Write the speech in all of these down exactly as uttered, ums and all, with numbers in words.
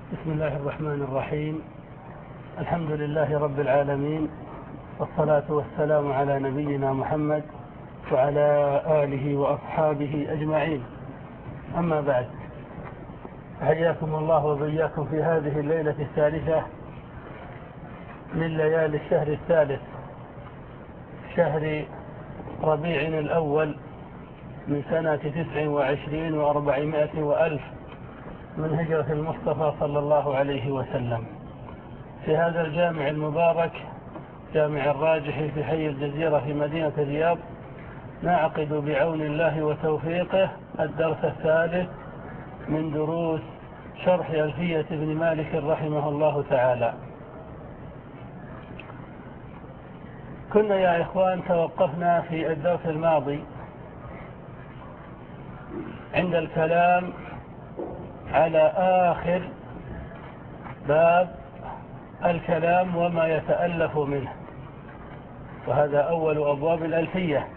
بسم الله الرحمن الرحيم. الحمد لله رب العالمين، والصلاة والسلام على نبينا محمد وعلى آله وأصحابه أجمعين. أما بعد، حياكم الله وبياكم في هذه الليلة الثالثة من ليالي الشهر الثالث، شهر ربيع الأول من سنة تسع وعشرين وأربعمائة وألف من هجرة المصطفى صلى الله عليه وسلم، في هذا الجامع المبارك، جامع الراجح في حي الجزيرة في مدينة الرياض، نعقد بعون الله وتوفيقه الدرس الثالث من دروس شرح ألفية ابن مالك رحمه الله تعالى. كنا يا إخوان توقفنا في الدرس الماضي عند الكلام على آخر باب الكلام وما يتألف منه، وهذا أول أبواب الألفية،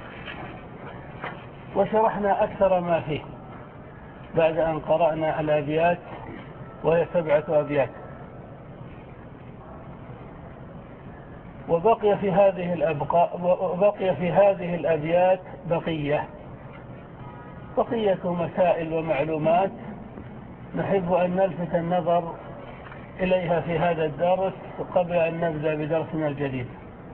وشرحنا أكثر ما فيه بعد أن قرأنا الأبيات، وهي سبعة أبيات. وبقي في هذه الأبقاء وبقي في هذه الأبيات بقية بقية مسائل ومعلومات نحب أن نلفت النظر إليها في هذا الدرس قبل أن نبدأ بدرسنا الجديد.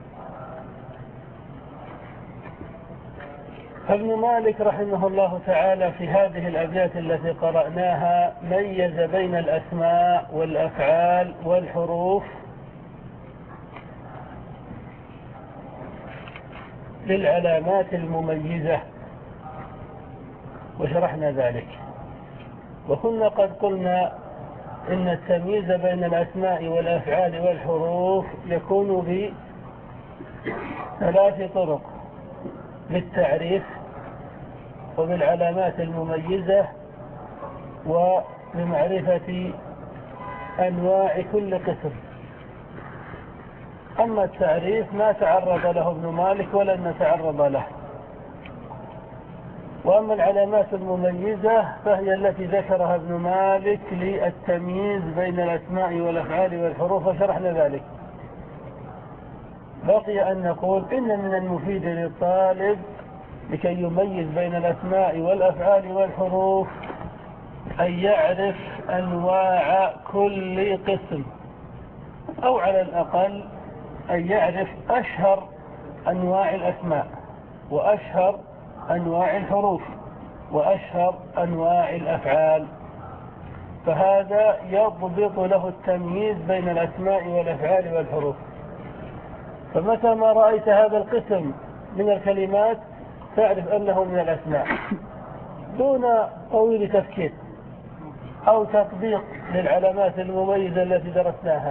فابن مالك رحمه الله تعالى في هذه الأبيات التي قرأناها ميز بين الأسماء والأفعال والحروف للعلامات المميزة، وشرحنا ذلك، وكنا قد قلنا إن التمييز بين الأسماء والأفعال والحروف يكون بثلاث طرق: بالتعريف، وبالعلامات المميزة، وبمعرفة أنواع كل قسم. أما التعريف ما تعرض له ابن مالك ولن نتعرض له، وأما العلامات المميزة فهي التي ذكرها ابن مالك للتمييز بين الأسماء والأفعال والحروف، وشرحنا ذلك. بقي أن نقول إن من المفيد للطالب لكي يميز بين الأسماء والأفعال والحروف أن يعرف أنواع كل قسم، أو على الأقل أن يعرف أشهر أنواع الأسماء، وأشهر أنواع الحروف، وأشهر أنواع الأفعال، فهذا يضبط له التمييز بين الأسماء والأفعال والحروف. فمتى ما رأيت هذا القسم من الكلمات تعرف أنه من الأسماء دون طويل تفكير أو تطبيق للعلامات المميزة التي درسناها،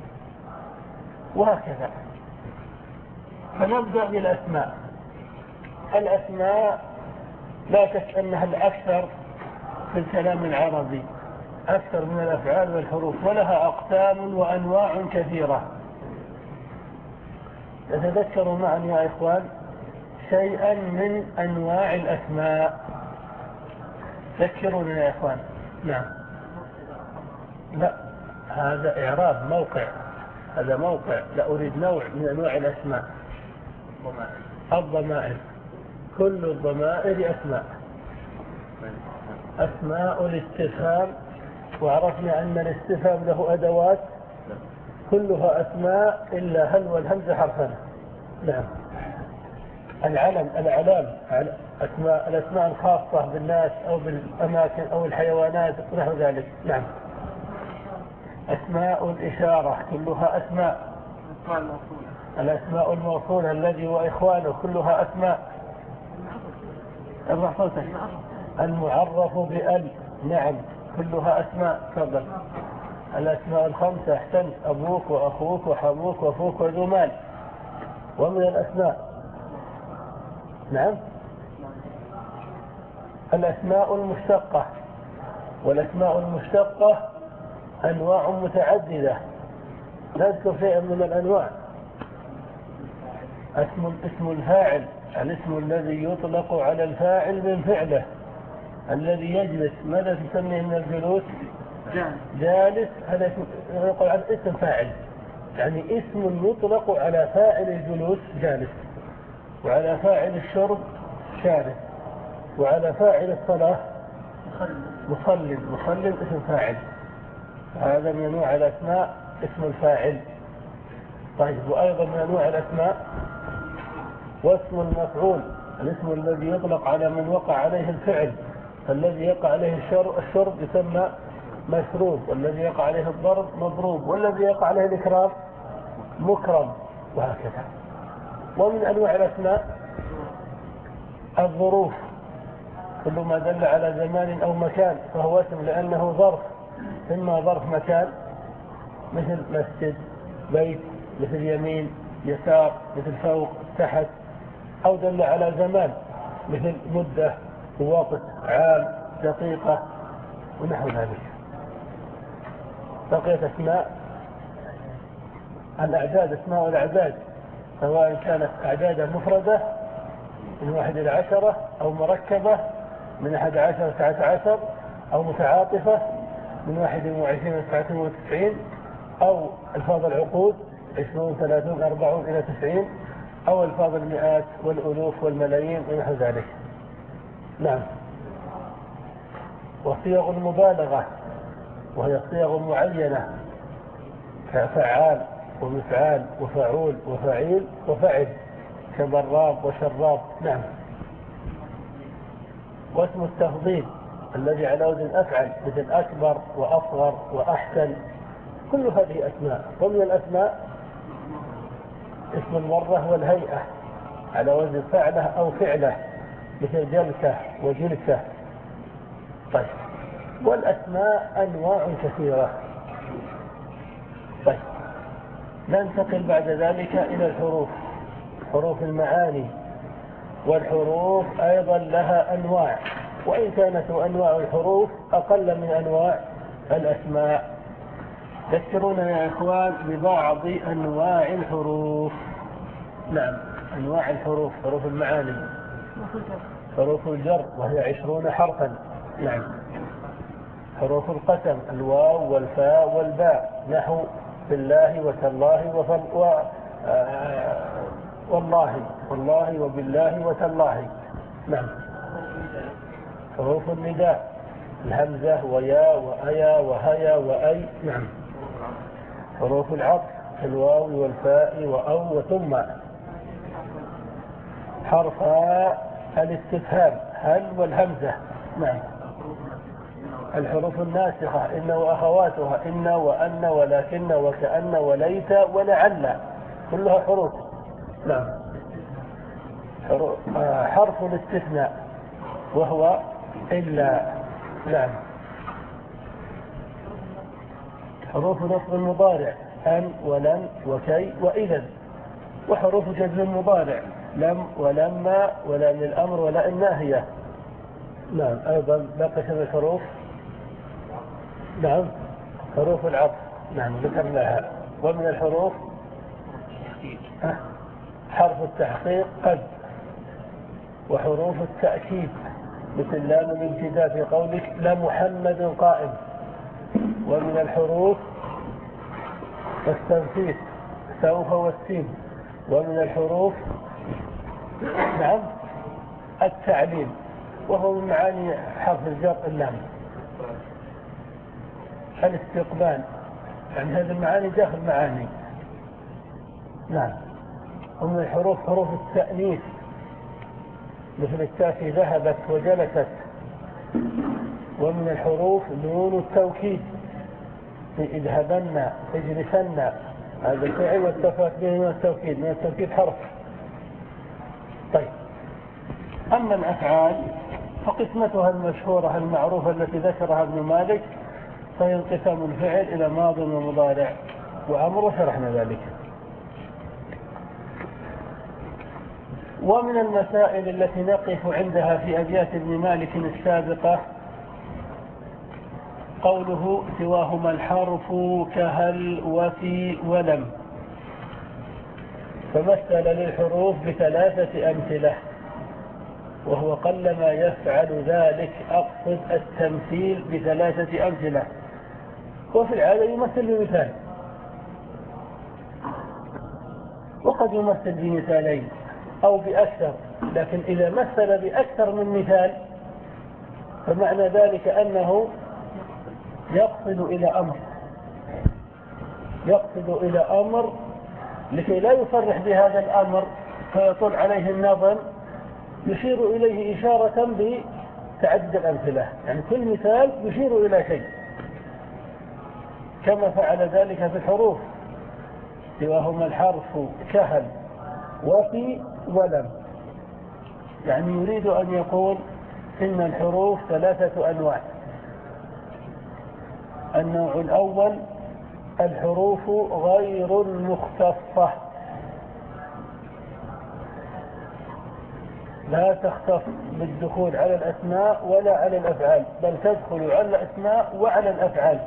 وهكذا. فنبدأ بالأسماء. الأسماء لا شك أنها الأكثر في الكلام العربي، أكثر من الأفعال والحروف، ولها أقسام وأنواع كثيرة. تتذكروا معا يا إخوان شيئا من أنواع الأسماء، ذكروني يا إخوان. نعم. لا، هذا إعراب موقع، هذا موقع. لا، أريد نوع من أنواع الأسماء. الضمائر، كل الضمائر أسماء. أسماء الاستفهام، وعرفنا أن الاستفهام له أدوات كلها أسماء إلا هل والهمزة حرفان. نعم. العلم، الأعلام، أسماء الأسماء الخاصة بالناس أو بالأماكن أو الحيوانات ونحو ذلك. نعم. أسماء الإشارة كلها أسماء. الأسماء الموصولة الذي وإخوانه كلها أسماء. المعرف بأل، نعم، كلها أسماء. تفضل. الأسماء الخمسة أحسنت: أبوك وأخوك وحموك وفوك وذو مال، ومن الأسماء. نعم. الأسماء المشتقة، والأسماء المشتقة أنواع متعددة، نذكر شيئا من الأنواع. اسم اسم الفاعل، الاسم الذي يطلق على الفاعل من فعله، الذي يجلس. ماذا تسميه من الجلوس؟ جالس هذا اسم يقول عن اسم فاعل، يعني اسم يطلق على فاعل الجلوس جالس، وعلى فاعل الشرب شارب، وعلى فاعل الصلاة مصل. مصل اسم فاعل، هذا من أنواع الأسماء اسم الفاعل. طيب، وأيضا من أنواع الأسماء واسم المفعول، الاسم الذي يطلق على من وقع عليه الفعل، الذي يقع عليه الشرب يسمى مشروب، والذي يقع عليه الضرب مضروب، والذي يقع عليه الإكرام مكرم، وهكذا. ومن أنواع الأسماء الظروف، كل ما دل على زمان أو مكان فهو اسم، لأنه ظرف، إما ظرف مكان مثل مسجد، بيت، مثل يمين، يسار، مثل فوق، تحت، أو دل على زمان مثل مدة، وقت، عام، دقيقة، ونحو ذلك. بقيت أسماء الأعداد، أسماء الأعداد، سواء كانت أعداد مفردة من واحد إلى عشرة، أو مركبة من أحد عشر تسعة عشر، أو متعاطفة من واحد وعشرين إلى تسعة وتسعين، أو ألفاظ العقود عشرون ثلاثون أربعون إلى تسعين، أو ألفاظ المئات والألوف والملايين ونحو ذلك. نعم. وصيغ المبالغة، وهي صيغ معينة كفعال ومفعال وفعول وفعيل وفعل، كضراب وشراب. نعم. واسم التفضيل الذي على وزن أفعل، مثل أكبر وأصغر وأحسن، كل هذه أسماء. ومن الأسماء اسم المرة والهيئة على وزن فعله أو فعله، مثل جلسة وجلسة. طيب، والأسماء أنواع كثيرة. طيب، ننتقل بعد ذلك إلى الحروف، حروف المعاني. والحروف أيضا لها أنواع، وإن كانت أنواع الحروف أقل من أنواع الأسماء. ذكرونا يا إخوان ببعض أنواع الحروف. نعم، أنواع الحروف، حروف المعاني. حروف الجر وهي عشرون حرفا. نعم. حروف القسم الواو والفاء والباء، نحو بالله وتالله وفل و... آه... والله والله وبالله وتالله. نعم. حروف النداء الهمزة ويا وأيا وهيا وأي. نعم. حروف العطف الواو والفاء وأو وثم. حرف الاستفهام هل والهمزة. نعم. الحروف الناسخة إن وأخواتها إن وأن ولكن وكأن وليت ولعل، كلها حروف. نعم. حرف الاستثناء وهو إلا. نعم. حروف نصب المضارع أن ولن وكي وإذا. وحروف جزم المضارع لم ولما ولام الأمر ولا الناهية. نعم. أيضا بقيت من الحروف. نعم. حروف العطف. نعم، ذكرناها. ومن الحروف حرف التحقيق قد. وحروف التأكيد مثل لام الابتداء في قولك لا محمد قائم. ومن الحروف التنفيذ سوف والسين. ومن الحروف نعم التعليل، وهو من معاني حرف الجر اللام. الاستقبال، يعني هذه المعاني داخل معاني. نعم. ومن الحروف حروف التأنيث مثل التاء ذهبت وجلست. ومن الحروف نون التوكيد في اذهبن اجلسن، هذا الفعل والتفات به من التوكيد، من التوكيد حرف. طيب، أما الأفعال فقسمتها المشهورة المعروفة التي ذكرها ابن مالك، فهي انقسام الفعل إلى ماض ومضارع وأمر، وشرحنا ذلك. ومن المسائل التي نقف عندها في أبيات ابن مالك السابقة قوله سواهما الحرف كهل وفي ولم، فمثل للحروف بثلاثة أمثلة، وهو قلما يفعل ذلك. أقصد التمثيل بثلاثة أمثلة، وفي العادة يمثل بمثال، وقد يمثل بمثالين أو بأكثر، لكن إذا مثل بأكثر من مثال فمعنى ذلك أنه يقصد إلى أمر يقصد إلى أمر لكي لا يصرح بهذا الأمر فيطول عليه النظم، يشير إليه إشارة بتعدد الأمثلة، يعني كل مثال يشير إلى شيء، كما فعل ذلك في الحروف، وهما الحرف كهل وفي ولم. يعني يريد أن يقول إن الحروف ثلاثة أنواع. النوع الأول الحروف غير المختصة، لا تختص بالدخول على الأسماء ولا على الأفعال، بل تدخل على الأسماء وعلى الأفعال.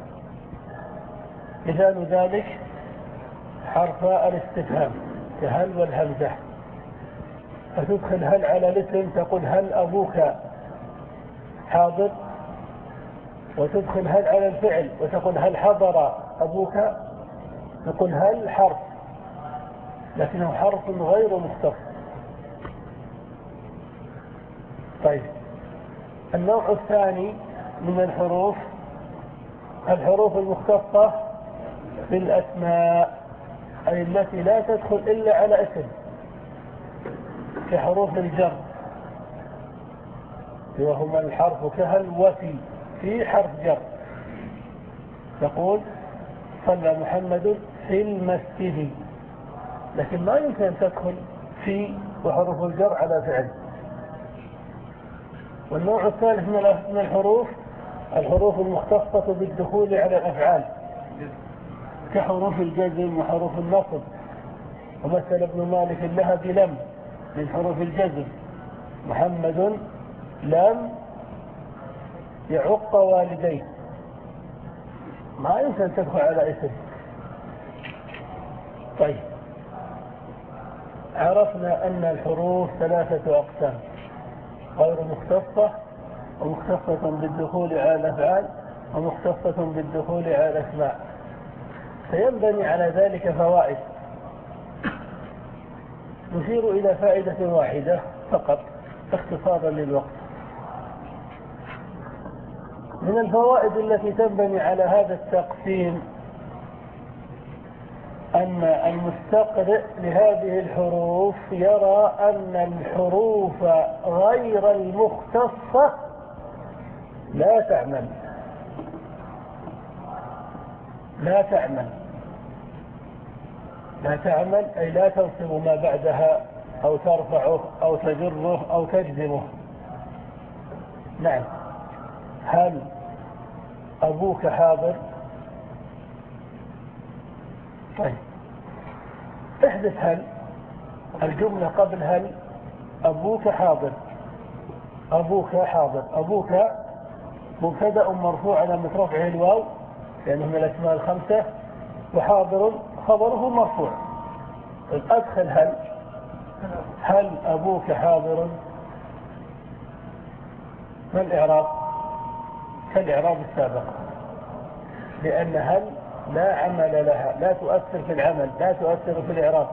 مثال ذلك حرف الاستفهام كهل والهمزة، فتدخل هل على الاسم تقول هل أبوك حاضر، وتدخل هل على الفعل وتقول هل حضر أبوك، تقول هل حرف لكنه حرف غير مختص. طيب، النوع الثاني من الحروف الحروف المختصة بالأسماء، أي التي لا تدخل إلا على اسم، كحروف الجر، وهما الحرف كهل وفي، في حرف جر، تقول صلى محمد في المسجد، لكن ما يمكن أن تدخل في وحروف الجر على فعل. والنوع الثالث من الحروف الحروف المختصة بالدخول على الأفعال، كحروف الجزم وحروف النصب، ومثل ابن مالك لها بلم من حروف الجزم، محمد لم يعق والديه، ما يمكن أن تدخل على اسم. طيب، عرفنا أن الحروف ثلاثة أقسام: غير مختصة، ومختصة بالدخول على الأفعال، ومختصة بالدخول على الأسماء. فينبني على ذلك فوائد، نشير إلى فائدة واحدة فقط اختصارا للوقت. من الفوائد التي تنبني على هذا التقسيم أن المستقرئ لهذه الحروف يرى أن الحروف غير المختصة لا تعمل لا تعمل لا تعمل أي لا تنصب ما بعدها أو ترفعه أو تجره أو تجزمه. نعم، هل أبوك حاضر؟ طيب، احدث هل، الجملة قبل هل أبوك حاضر، أبوك حاضر، أبوك مبتدأ مرفوع على رفعه الواو لأنه من الأسماء الخمسة، وحاضر خبره مرفوع. أدخل هل هل أبوك حاضر، ما الإعراب؟ كالإعراب السابق، لأن هل لا عمل لها، لا تؤثر في العمل، لا تؤثر في الإعراب.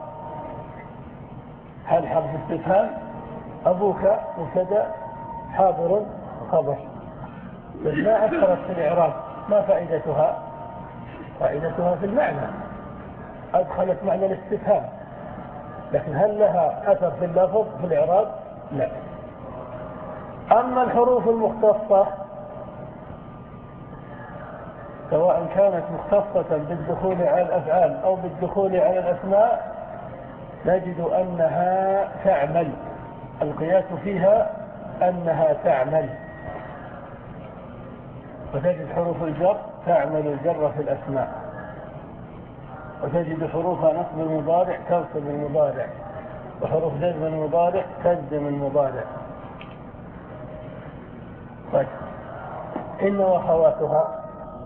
هل حرف استفهام، أبوك مبتدأ، حاضر خبر، بس ما أثرت في الإعراب. ما فائدتها؟ فائدتها في المعنى، أدخلت معنى الاستفهام، لكن هل لها أثر في اللفظ في الإعراب؟ لا. أما الحروف المختصة سواء كانت مختصة بالدخول على الأفعال أو بالدخول على الأسماء نجد أنها تعمل، القياس فيها أنها تعمل. وتجد حروف الجر تعمل الجر في الأسماء، وتجد حروف نصب المضارع تنصب المضارع، وحروف جزم المضارع تجزم المضارع. طيب، إن وأخواتها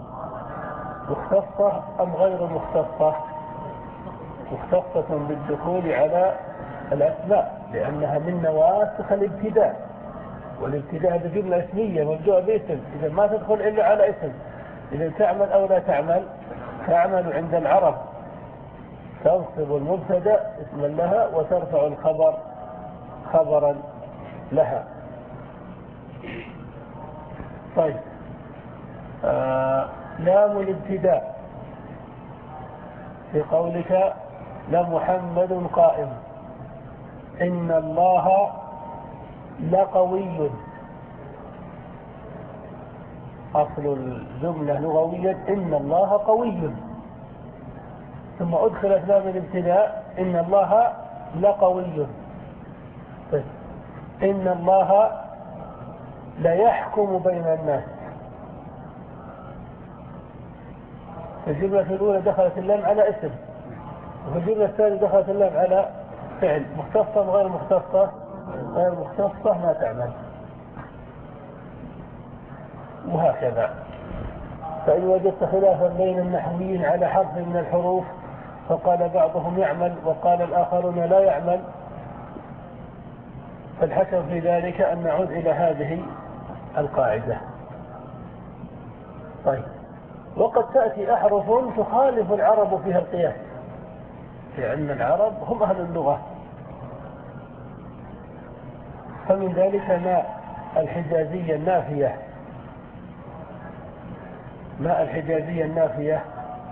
مختصة أم غير مختصة؟ مختصة بالدخول على الأسماء، لأنها من نواسخ الابتداء، والابتداء بجملة اسمية مبدوءة باسم، إذا ما تدخل إلا على اسم. إذا تعمل أو لا تعمل؟ تعمل عند العرب، تنصب المبتدا اسما لها وترفع الخبر خبرا لها. طيب آه لام الابتداء في قولك لمحمد قائم، إن الله لقوي، أصل الجملة لغويا إن الله قوي، ثم أدخلت لام الابتداء إن الله لقوي. طيب إن الله لا يحكم بين الناس. في الجملة الأولى دخلت اللام على اسم، وفي الجملة الثانية دخلت اللام على فعل. مختصة غير مختصة؟ غير مختصة ما تعمل. وهكذا. فإن وجدت خلافا بين النحويين على حرف من الحروف فقال بعضهم يعمل وقال الآخرون لا يعمل، فالحكم في ذلك أن نعود إلى هذه القاعدة. طيب وقد تأتي أحرف تخالف العرب فيها القياس، لأن العرب هم أهل اللغة. فمن ذلك ما الحجازية النافية، ما الحجازية النافية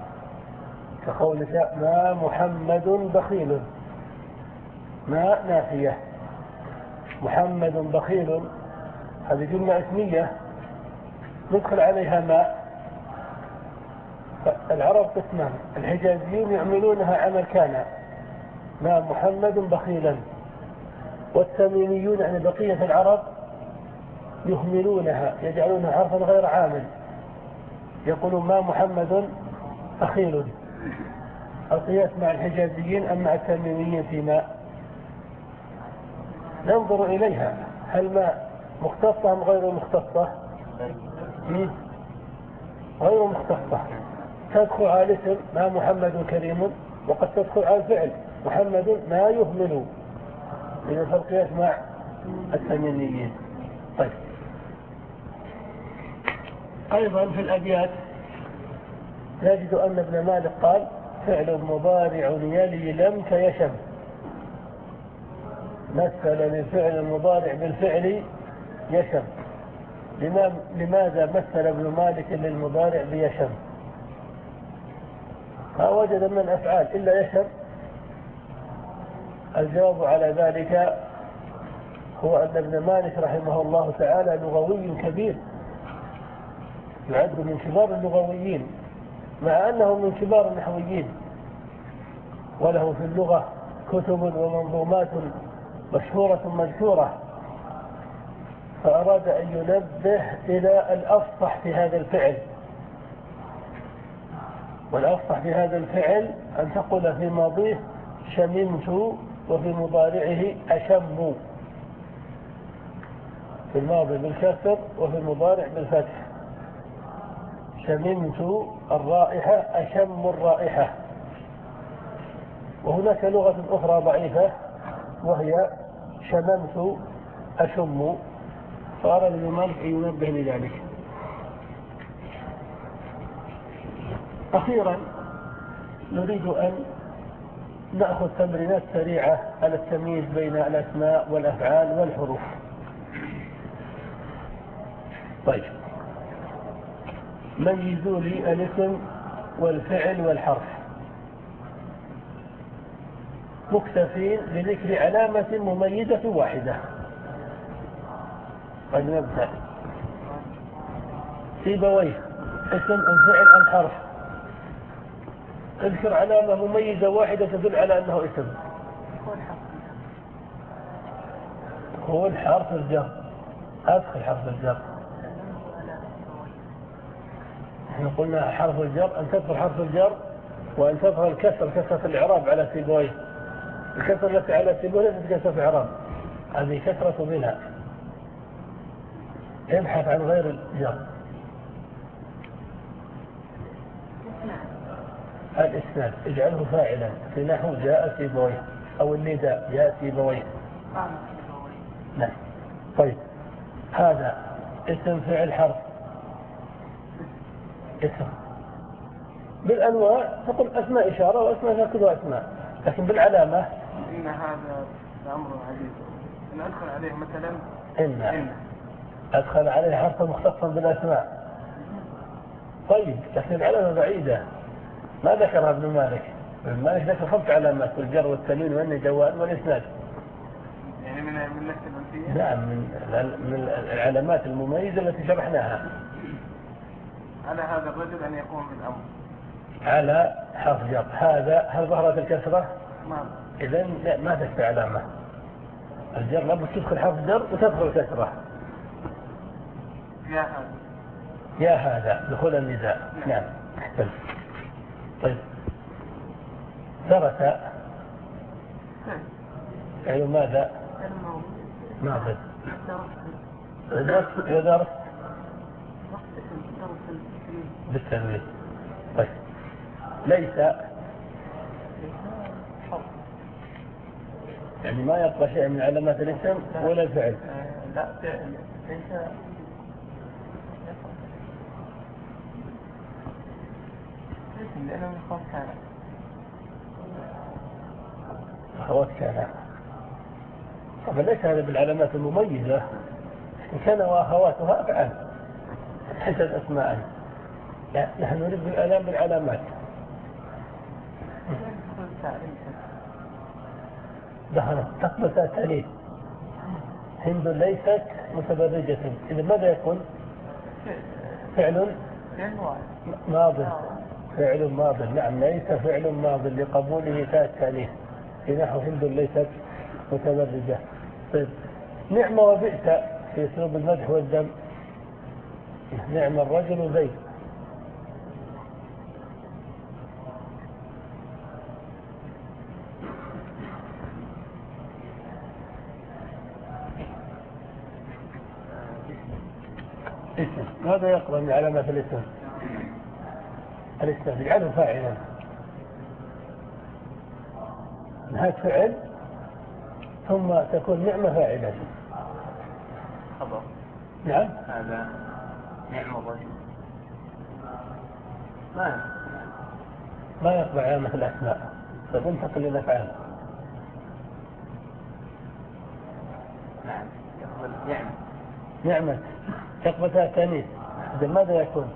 كقولك ما محمد بخيل، ما نافية، محمد بخيل هذه جملة اسمية ندخل عليها ما. العرب قسمان، الحجازيون يعملونها عمل كان ما محمد بخيلا، والتميميون يعني بقية العرب يهملونها يجعلونها حرفا غير عامل، يقولون ما محمد بخيل. القياس مع الحجازيين أم مع التميميين فيما ننظر إليها، هل ما مختصة أم غير مختصة؟ غير مختصة، تدخل على الاسم ما محمد كريم، وقد تدخل على الفعل محمد ما يهمل، إذا فالقياس مع التميميين. طيب أيضا في الأبيات نجد أن ابن مالك قال فعل مضارع يلي لم كيشم، مثل للفعل المضارع بالفعل يشم. لماذا مثل ابن مالك للمضارع بيشم؟ ما وجد من الأفعال إلا يشم. الجواب على ذلك هو أن ابن مالك رحمه الله تعالى لغوي كبير، يعد من كبار اللغويين، مع أنه من كبار النحويين، وله في اللغة كتب ومنظومات مشهورة مذكورة، فأراد أن ينبه إلى الأفصح في هذا الفعل. والأفصح في هذا الفعل أن تقول في ماضيه شممت، وفي مضارعه أشم، في الماضي بالكسر وفي المضارع بالفتح. شممت الرائحة أشم الرائحة. وهناك لغة أخرى ضعيفة وهي شممت أشم، فأراد ابن مالك أن ينبه لذلك. أخيرا نريد أن نأخذ تمرينات سريعة على التمييز بين الأسماء والأفعال والحروف. طيب ميزوا لي الاسم والفعل والحرف، مكتفين بذكر علامة مميزة واحدة. قد نبدأ سيبويه، اسم أم فعل أم حرف، اذكر علامة مميزة واحدة تدل على أنه اسم. هو الحرف الجر، أدخل حرف الجر. احنا قلنا حرف الجر أن تدخل حرف الجر وأن تظهر الكسر، كسرة الإعراب على سيبويه. الكسرة التي على سيبويه ليست كسرة الإعراب، هذه كسرة بناء. ابحث عن غير الجر. الإسناد اجعله فاعلا في نحو جاء سيبويه، أو النداء جاء سيبويه. نعم. طيب هذا اسم فعل حرف. اسم. بالأنواع تقول أسماء إشارة وأسماء كلها أسماء، لكن بالعلامة إن هذا أمر عجيب، أن أدخل عليه مثلا إن, إن أدخل عليه حرفا مختصا بالأسماء. طيب لكن العلامة بعيدة، ما ذكرها ابن مالك. ابن مالك ذكر خمس علامات: الجر والتنوين والن جواد والإسناد. يعني من من نفس الألفية؟ نعم، من من العلامات المميزة التي شرحناها. على هذا الرجل أن يقوم بالأمر على حرف جر. هذا هل ظهرت الكسرة؟ نعم. إذن لا، ما تكفي علامة. الجر لابد تدخل حرف جر وتدخل كسرة. يا هذا يا هذا دخول النداء. نعم. نعم أحسن. طيب درس فعل ماذا؟ ماذا؟ درس ودرس بالتنوين. طيب ليس يعني ما يبقى شيء من علامات الاسم ولا الفعل. لا فعل ليس لأنه من خوف كان أخوات كان. طبعا ليس هذا بالعلامات المميزة، إن كان وأخواتها أفعل حسب أسماء. لا، نحن نريد بالآلام بالعلامات. دخلت تقبل التأليف. هند ليست متبرجة، إذا ماذا يكون؟ فعل ماض. فعل ماض. نعم، ليس فعل ماض لقبوله تاء التأليف في نحو هند ليست متبرجة. طيب نعم وبئس في أسلوب المدح والذم. نعم الرجل زيد. اسم. ماذا يقرأ من علامات الاسم؟ الاسم يجعله فاعلا. نهاية فعل ثم تكون نعمة فاعلة. خبر. نعم. هذا نعم الرجل ما ما يقرأ علامة الأسماء، فننتقل إلى الأفعال. نعم يقبل نعمة. نعمة يقبل تاء التأنيث. إذا ماذا يكون؟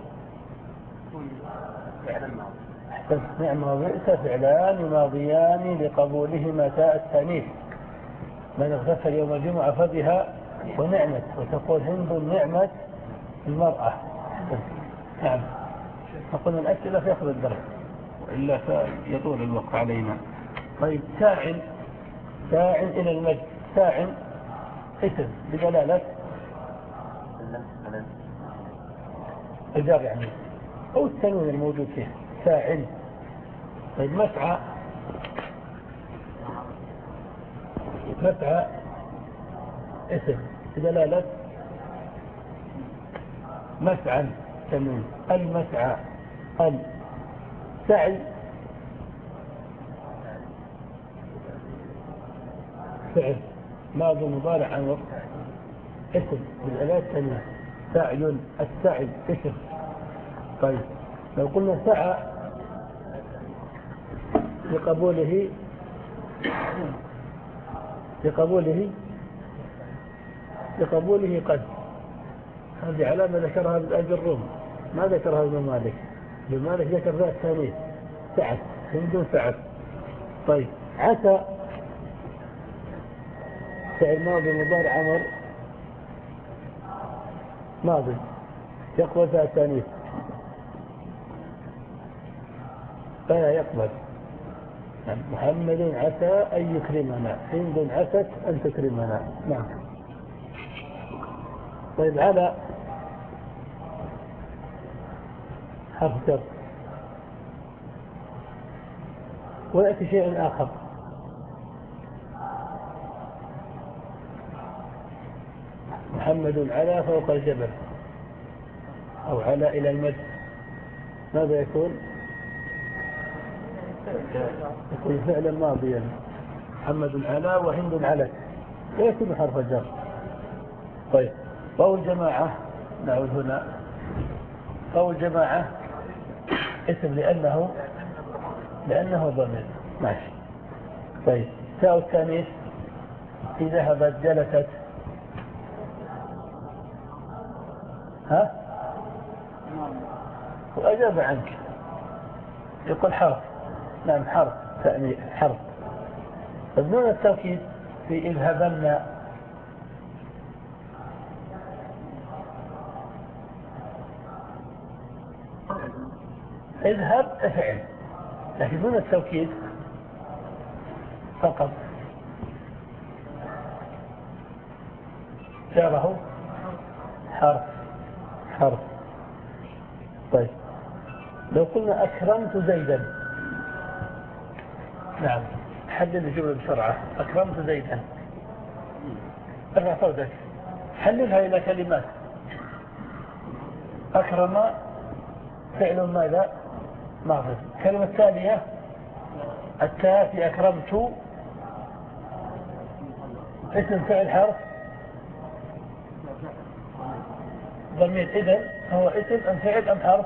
فعل الماضي. أحسنت. نعمة وبئس فعلان ماضيان لقبولهما تاء التأنيث. من اغتسل يوم الجمعة فبها ونعمة. وتقول هند نعمة المرأة. نعم. نقول الأسئلة في آخر الدرس وإلا فيطول الوقت علينا. طيب ساع. ساع إلى المجد. ساع اسم بدلالة الجر يعني أو التنوين الموجود فيه. ساع. طيب مسعى. مسعى اسم بدلالة مسعى تنوين. المسعى. السعي فعل ماضي مضارع امر اسم بالأداة التنوين. سعي. السعي اسم. طيب لو قلنا سعى لقبوله لقبوله لقبوله قد. هذه علامة ذكرها بالأجروم، ما ذكرها ابن مالك. ابن مالك ذكر ذات ثانية سعت. هند سعت. طيب عسى فعل ماضي مضارع امر ماضي يقبل ذات ثانية فلا يقبل. محمد عسى أن يكرمنا. هند عست أن تكرمنا. نعم. طيب على حرف جر ويأتي شيء آخر. محمد على فوق الجبل أو على إلى المد. ماذا يكون؟ يكون فعلا ماضيا. محمد على وهند علت ويكون حرف جر. طيب واو الجماعة. نعود هنا. واو الجماعة اسم لأنه لأنه ضمير. ماشي. طيب تاء التانيث في ذهبت جلست. ها؟ وأجاب عنك يقول حرف. نعم حرف تأنيث حرف. نون التوكيد في اذهبن. اذهب افعل، لكن نون التوكيد فقط جاره حرف حرف. طيب لو قلنا أكرمت زيدا. نعم حلل الجملة بسرعة. أكرمت زيدا. ارفع صوتك. حللها إلى كلمات. أكرم فعل ماذا؟ ماضي. الكلمة الثانية التاء في أكرمت اسم فعل حرف ضمير. إذن هو اسم أم فعل أم حرف؟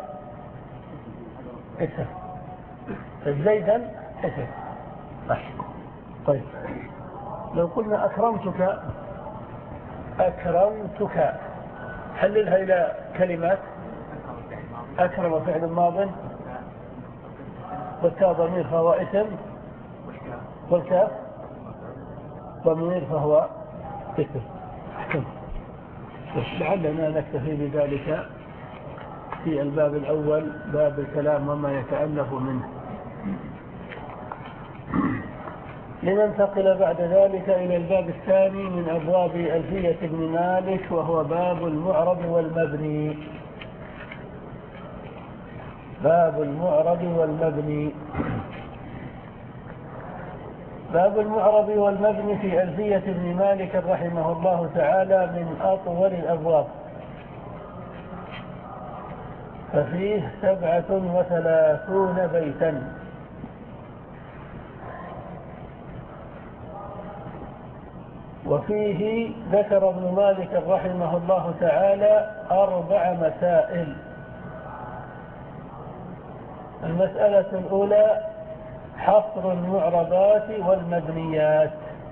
اسم. زيدا اسم. طيب لو قلنا أكرمتك. أكرمتك حللها إلى كلمات. أكرم فعل ماض والتاء ضمير فهو اسم والكاف ضمير فهو اسم. لعلنا نكتفي بذلك في الباب الأول باب الكلام وما يتألف منه. لننتقل بعد ذلك إلى الباب الثاني من أبواب ألفية ابن مالك وهو باب المعرب والمبني. باب المعرب والمبني. باب المعرب والمبني في ألفية ابن مالك رحمه الله تعالى من أطول الأبواب، ففيه سبعة وثلاثون بيتا. وفيه ذكر ابن مالك رحمه الله تعالى أربع مسائل. المسألة الأولى حصر المعربات والمبنيات،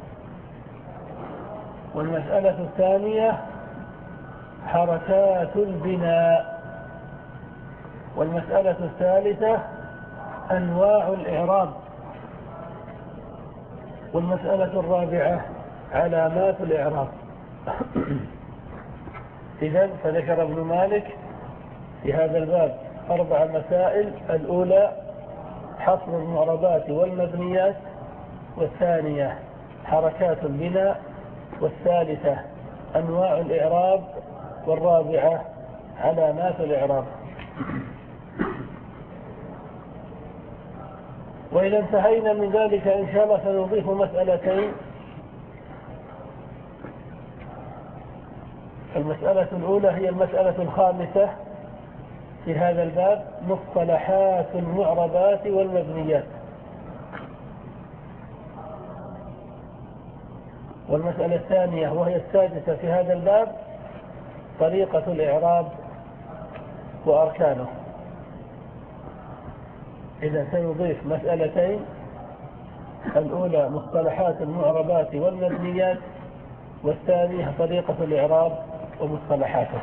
والمسألة الثانية حركات البناء، والمسألة الثالثة أنواع الإعراب، والمسألة الرابعة علامات الإعراب. إذن فذكر ابن مالك في هذا الباب أربع مسائل. الأولى حصر المعربات والمبنيات، والثانية حركات البناء، والثالثة أنواع الإعراب، والرابعة علامات الإعراب. وإذا انتهينا من ذلك إن شاء الله سنضيف مسألتين. المسألة الأولى هي المسألة الخامسة في هذا الباب، مصطلحات المعربات والمبنيات. والمسألة الثانية وهي السادسة في هذا الباب، طريقة الإعراب وأركانه. إذا سنضيف مسألتين، الأولى مصطلحات المعربات والمبنيات، والثانية طريقة الإعراب ومصطلحاته.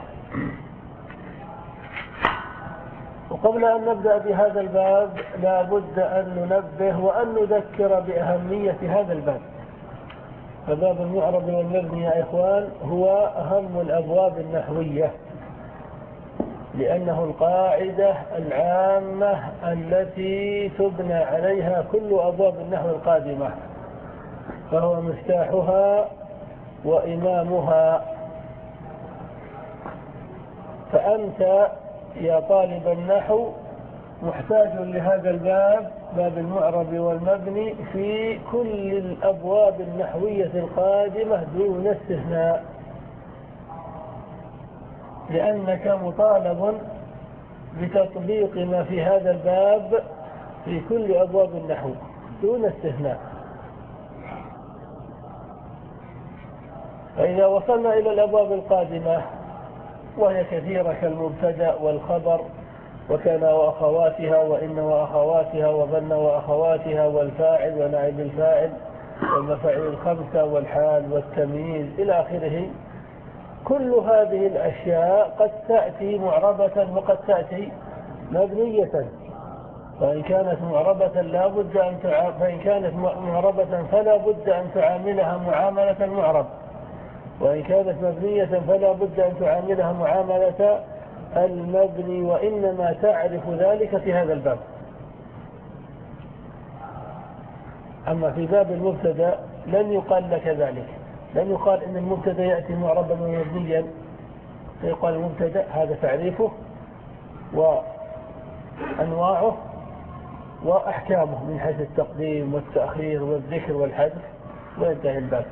وقبل أن نبدأ بهذا الباب لا بد أن ننبه وأن نذكر بأهمية هذا الباب. فباب المعرب والمبني يا إخوان هو أهم الأبواب النحوية، لأنه القاعدة العامة التي تبنى عليها كل أبواب النحو القادمة، فهو مفتاحها وإمامها. فأنت يا طالب النحو محتاج لهذا الباب، باب المعرب والمبني، في كل الأبواب النحوية القادمة دون استثناء، لأنك مطالب بتطبيق ما في هذا الباب في كل أبواب النحو دون استثناء. فإذا وصلنا إلى الأبواب القادمة وهي كثيرة كالمبتدأ والخبر وكان وأخواتها وإن وأخواتها وظن وأخواتها والفاعل ونائب الفاعل والمفاعيل الخمسة والحال والتمييز إلى آخره. كل هذه الأشياء قد تأتي معربة وقد تأتي مبنية، فإن كانت معربة لا بد أن تع... فإن كانت معربة فلا بد أن تعاملها معاملة المعرب، وإن كانت مبنية فلا بد أن تعاملها معاملة المبني، وإنما تعرف ذلك في هذا الباب. أما في باب المبتدا لن يقال لك ذلك، لن يقال إن المبتدا يأتي معربا ومبنيا، فيقال المبتدا هذا تعريفه وأنواعه وأحكامه من حيث التقديم والتأخير والذكر والحذف، وينتهي الباب.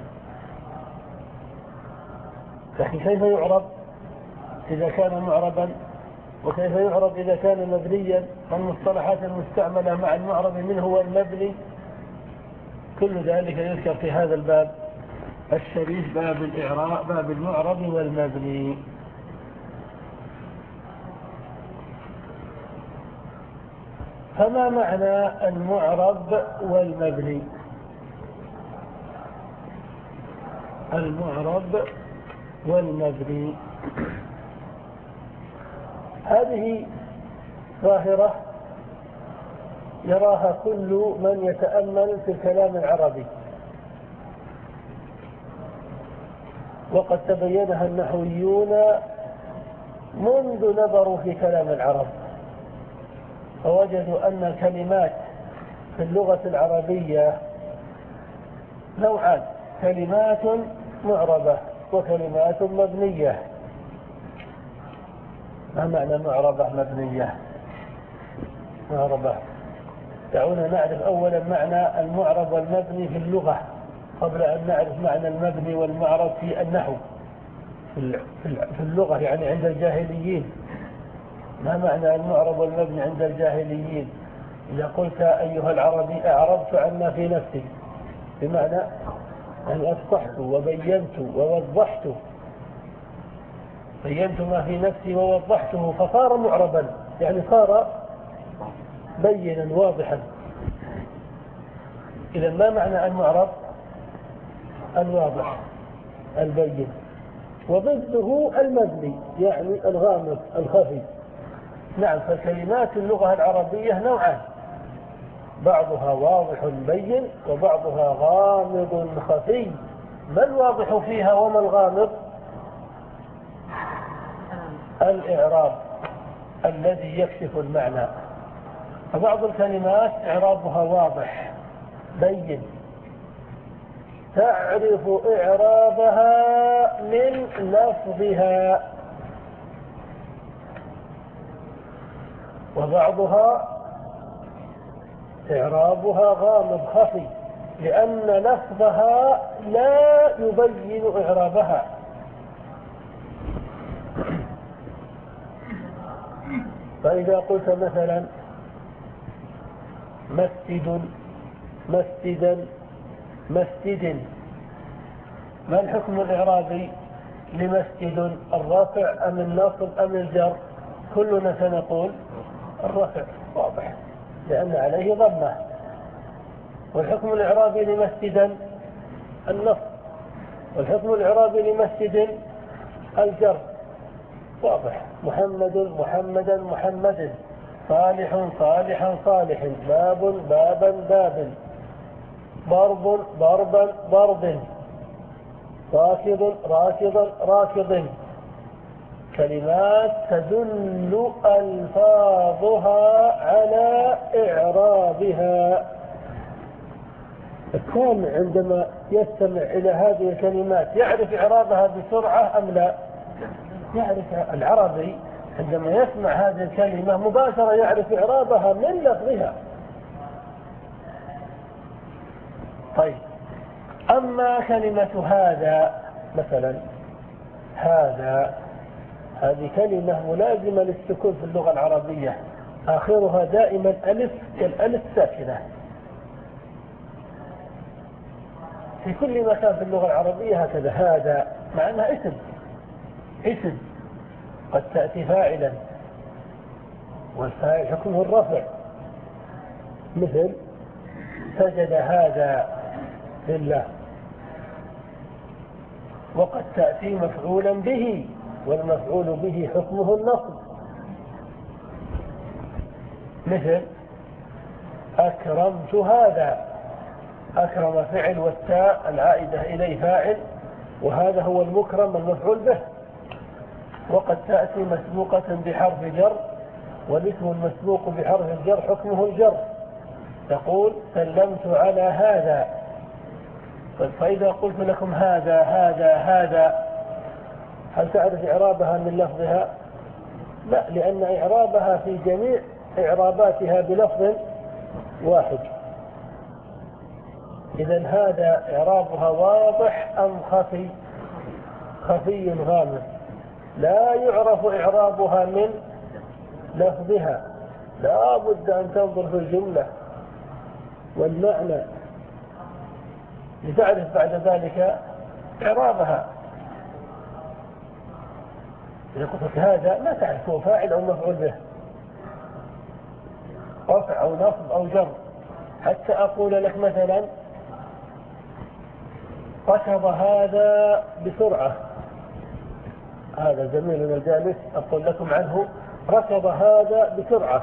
لكن كيف يعرب إذا كان معربا، وكيف يعرب إذا كان مبنيا، والمصطلحات المستعملة مع المعرب منه والمبني، كل ذلك يذكر في هذا الباب الشريف، باب الإعراب، باب المعرب والمبني. فما معنى المعرب والمبني؟ المعرب والمبني هذه ظاهرة يراها كل من يتأمل في الكلام العربي، وقد تبينها النحويون منذ نظروا في كلام العرب، فوجدوا أن الكلمات في اللغة العربية نوعان: كلمات معربة وكلمات مبنية. ما معنى معربة مبنية؟ معربة، دعونا نعرف أولا معنى المعرب والمبني في اللغة قبل أن نعرف معنى المبني والمعرب في النحو. في اللغة يعني عند الجاهليين، ما معنى المعرب والمبني عند الجاهليين؟ إذا قلت أيها العربي أعربت عما في نفسي، بمعنى أن أفصحت وبينت ووضحت، بينت ما في نفسي ووضحته، فصار معربا، يعني صار بينا واضحا. إذا ما معنى المعرب؟ الواضح البين، وضده المبني يعني الغامض الخفي. نعم، فكلمات اللغة العربية نوعان: بعضها واضح بين وبعضها غامض خفي. ما الواضح فيها وما الغامض؟ الإعراب الذي يكشف المعنى. فبعض الكلمات إعرابها واضح بين، تعرف إعرابها من لفظها، وبعضها إعرابها غامض خفي لأن لفظها لا يبين إعرابها. فإذا قلت مثلا مسجد، مسجدا، مسجد، ما الحكم الإعرابي لمسجد؟ الرفع أم النصب أم الجر؟ كلنا سنقول الرفع، واضح لأن عليه ضمة. والحكم الإعرابي لمسجدا النصب، والحكم الإعرابي لمسجد الجر، واضح: محمد محمدا محمد، صالح صالحا صالح، باب بابا باب، ضرب ضربا ضرب، راكض راكضا راكض. كلمات تدل ألفاظها على إعرابها. السامع عندما يستمع إلى هذه الكلمات يعرف إعرابها بسرعة أم لا؟ يعرف. العربي عندما يسمع هذه الكلمة مباشرة يعرف إعرابها من لفظها. طيب، أما كلمة هذا مثلا، هذا هذه كلمة ملازمة للسكون في اللغة العربية، آخرها دائما ألف كالألف ساكنة في كل مكان في اللغة العربية هكذا. هذا مع أنها اسم، اسم قد تأتي فاعلا، والفاعل حكمه الرفع، مثل سجد هذا لله، وقد تأتي مفعولا به، والمفعول به حكمه النصب، مثل أكرمت هذا، أكرم فعل والتاء العائدة إليه فاعل، وهذا هو المكرم المفعول به، وقد تأتي مسبوقة بحرف جر، والاسم المسبوق بحرف الجر حكمه الجر، تقول سلمت على هذا. فإذا قلت لكم هذا هذا هذا، هل تعرف إعرابها من لفظها؟ لا، لأن إعرابها في جميع إعراباتها بلفظ واحد. إذن هذا إعرابها واضح أم خفي؟ خفي غامض، لا يعرف إعرابها من لفظها، لا بد أن تنظر في الجملة والمعنى لتعرف بعد ذلك إعرابها. إذا قلت لك هذا ما تعرف هو فاعل أو مفعول به، رفع أو نصب أو جر. حتى أقول لك مثلا ركض هذا بسرعة، هذا زميلنا الجالس أقول لكم عنه ركض هذا بسرعة،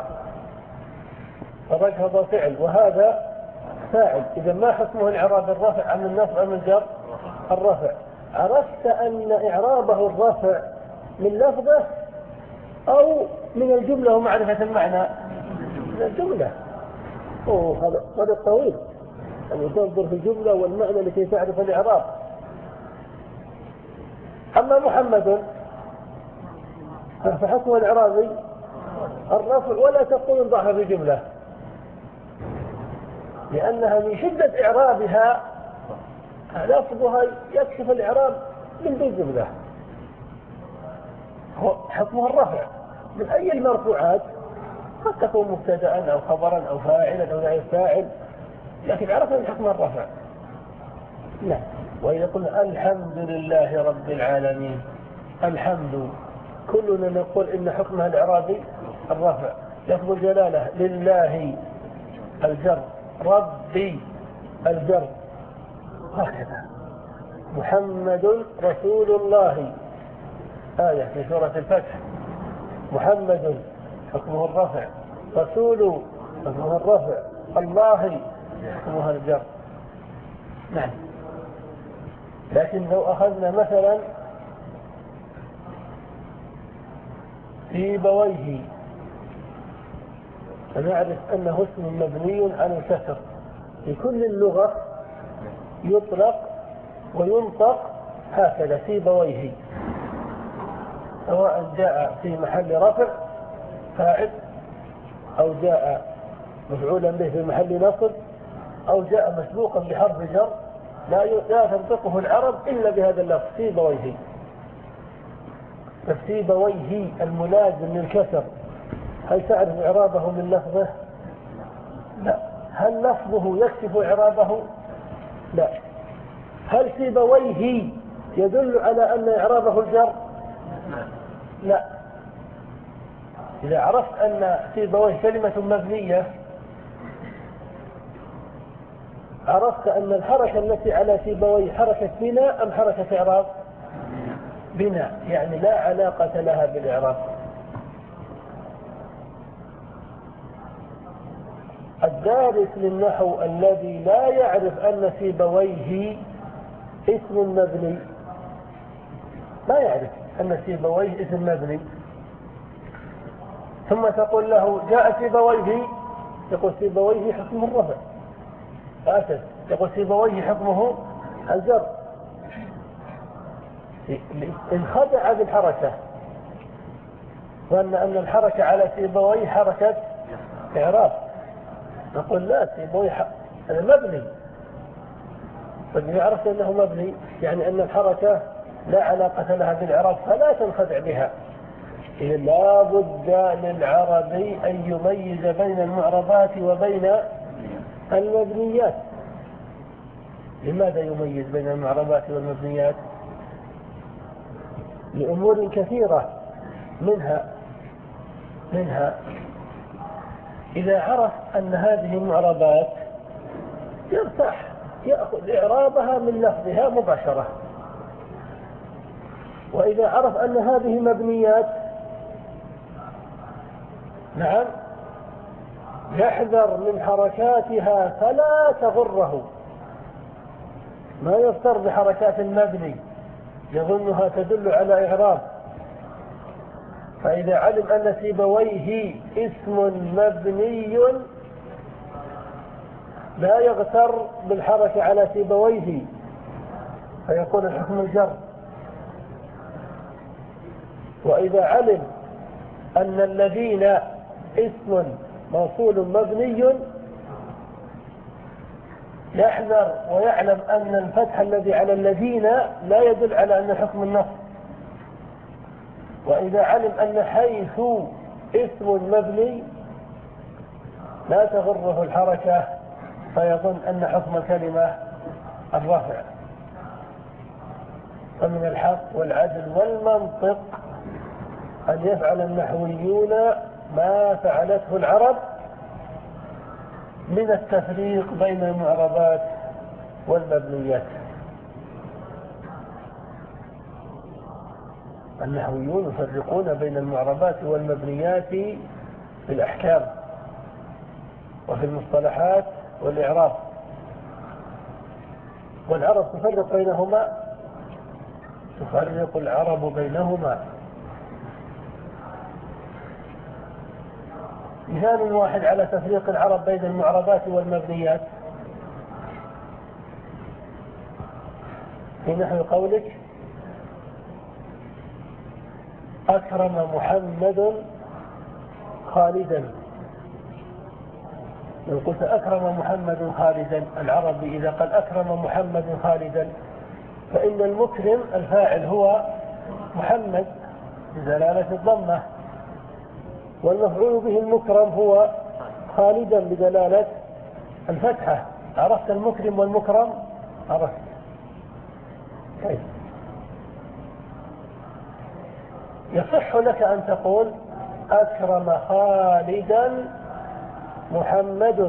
فركض فعل وهذا فاعل، إذا ما حكمه الإعراب الرفع أم النصب أم الجر؟ الرفع. عرفت أن إعرابه الرفع من لفظه أو من الجملة ومعرفة المعنى؟ من الجملة. أوه هذا هذا طويل، أن تنظر في الجملة والمعنى لكي تعرف الإعراب. أما محمد فحكم الإعرابي الرفع، ولا تقول ضعها في جملة، لأنها من شدة إعرابها لفظها يكشف الإعراب من دون جملة. حكمها الرفع من أي المرفوعات، قد تكون مبتدأ أو خبرا أو فاعلا أو نائب فاعل، لكن عرفنا من حكم الرفع. نعم. وإذا قلنا الحمد لله رب العالمين، الحمد كلنا نقول إن حكمها الإعرابي الرفع. لفظ الجلالة لله الجر، ربي الجر، هكذا. محمد رسول الله، آية في سورة الفتح، محمد حكمه الرفع، رسول حكمه الرفع، الله حكمها الجر. نعم. لكن لو أخذنا مثلا سيبويه، فنعرف أنه اسم مبني على الكسر، في كل اللغة يطلق وينطق هكذا سيبويه، سواء جاء في محل رفع فاعل، أو جاء مفعولا به في محل نصب، أو جاء مسبوقا بحرف جر، لا لا تنطقه العرب إلا بهذا اللفظ سيبويه. فسيبويه الملازم للكسر، هل تعرف إعرابه من لفظه؟ لا. هل لفظه يكشف إعرابه؟ لا. هل سيبويه يدل على أن إعرابه الجر؟ لا. إذا عرفت أن سيبويه كلمة مبنية، عرفت أن الحركة التي على سيبويه حركة بناء أم حركة إعراب؟ بناء، يعني لا علاقة لها بالإعراب. الدارس للنحو الذي لا يعرف أن سيبويه اسم مبني، ما يعرف أن سيبويه اسم مبني، ثم تقول له جاء سيبويه، يقول سيبويه حكمه الرفع، آسف يقول سيبويه حكمه الجر، انخدع بالحركة، وأن أن الحركة على سيبويه حركة إعراب. نقول لا، سيبويه هذا مبني، فإذا عرفت أنه مبني يعني أن الحركة لا علاقة لها بالإعراب، فلا تنخدع بها. إذا لا بد للعربي أن يميز بين المعربات وبين المبنيات. لماذا يميز بين المعربات والمبنيات؟ لأمور كثيرة، منها منها إذا عرف أن هذه معربات يرتاح يأخذ إعرابها من لفظها مباشرة. وإذا عرف أن هذه مبنيات نعم يحذر من حركاتها فلا تغره، ما يفتر بحركات المبني يظنها تدل على إعراب. فإذا علم أن سيبويه اسم مبني لا يغتر بالحركة على سيبويه فيكون الحكم الجر. وإذا علم أن الذين اسم موصول مبني يحذر ويعلم أن الفتح الذي على الذين لا يدل على أن حكم النصب. وإذا علم أن حيث اسم مبني لا تغره الحركة فيظن أن حكم الكلمة الرفع. فمن الحق والعدل والمنطق أن يفعل النحويون ما فعلته العرب من التفريق بين المعربات والمبنيات. النحويون يفرقون بين المعربات والمبنيات في الأحكام وفي المصطلحات والإعراب، والعرب تفرق بينهما تفرق العرب بينهما. مثال واحد على تفريق العرب بين المعربات والمبنيات في نحو قولك أكرم محمد خالدا. لو قلت أكرم محمد خالدا، العرب إذا قال أكرم محمد خالدا فإن المكرم الفاعل هو محمد بدلالة الضمة، والمفعول به المكرم هو خالدا بدلالة الفتحة. عرفت المكرم والمكرم؟ عرفت. طيب. يصح لك أن تقول أكرم خالدا محمد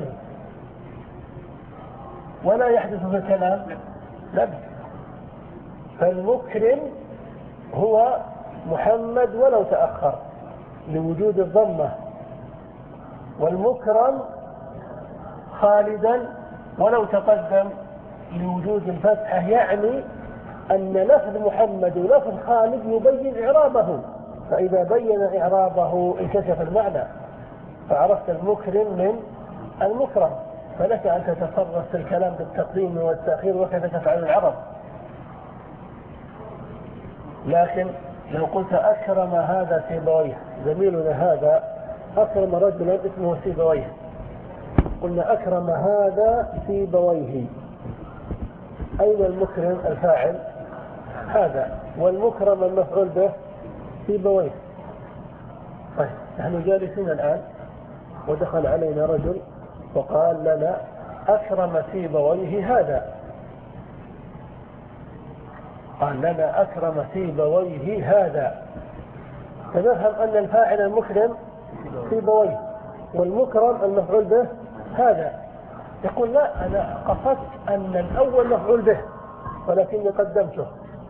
ولا يحدث في الكلام لبس، فالمكرم هو محمد ولو تأخر لوجود الضمة، والمكرم خالدا ولو تقدم لوجود الفتحة، يعني أن لفظ محمد ولفظ خالد يبين إعرابه، فإذا بين إعرابه انكشف المعنى فعرفت المكرم من المكرم. فلك أن تتصرف في الكلام بالتقديم والتأخير وكيف تفعل العرب. لكن لو قلت أكرم هذا سيبويه، زميلنا هذا أكرم رجلا اسمه سيبويه، قلنا أكرم هذا سيبويه، أين المكرم الفاعل؟ هذا، والمكرم المفعول به سيبويه. طيب نحن جالسين الآن ودخل علينا رجل وقال لنا أكرم سيبويه هذا، قال لنا أكرم سيبويه هذا، فنفهم أن الفاعل المكرم سيبويه والمكرم المفعول به هذا. يقول لا، أنا قصدت أن الأول مفعول به ولكني قدمته،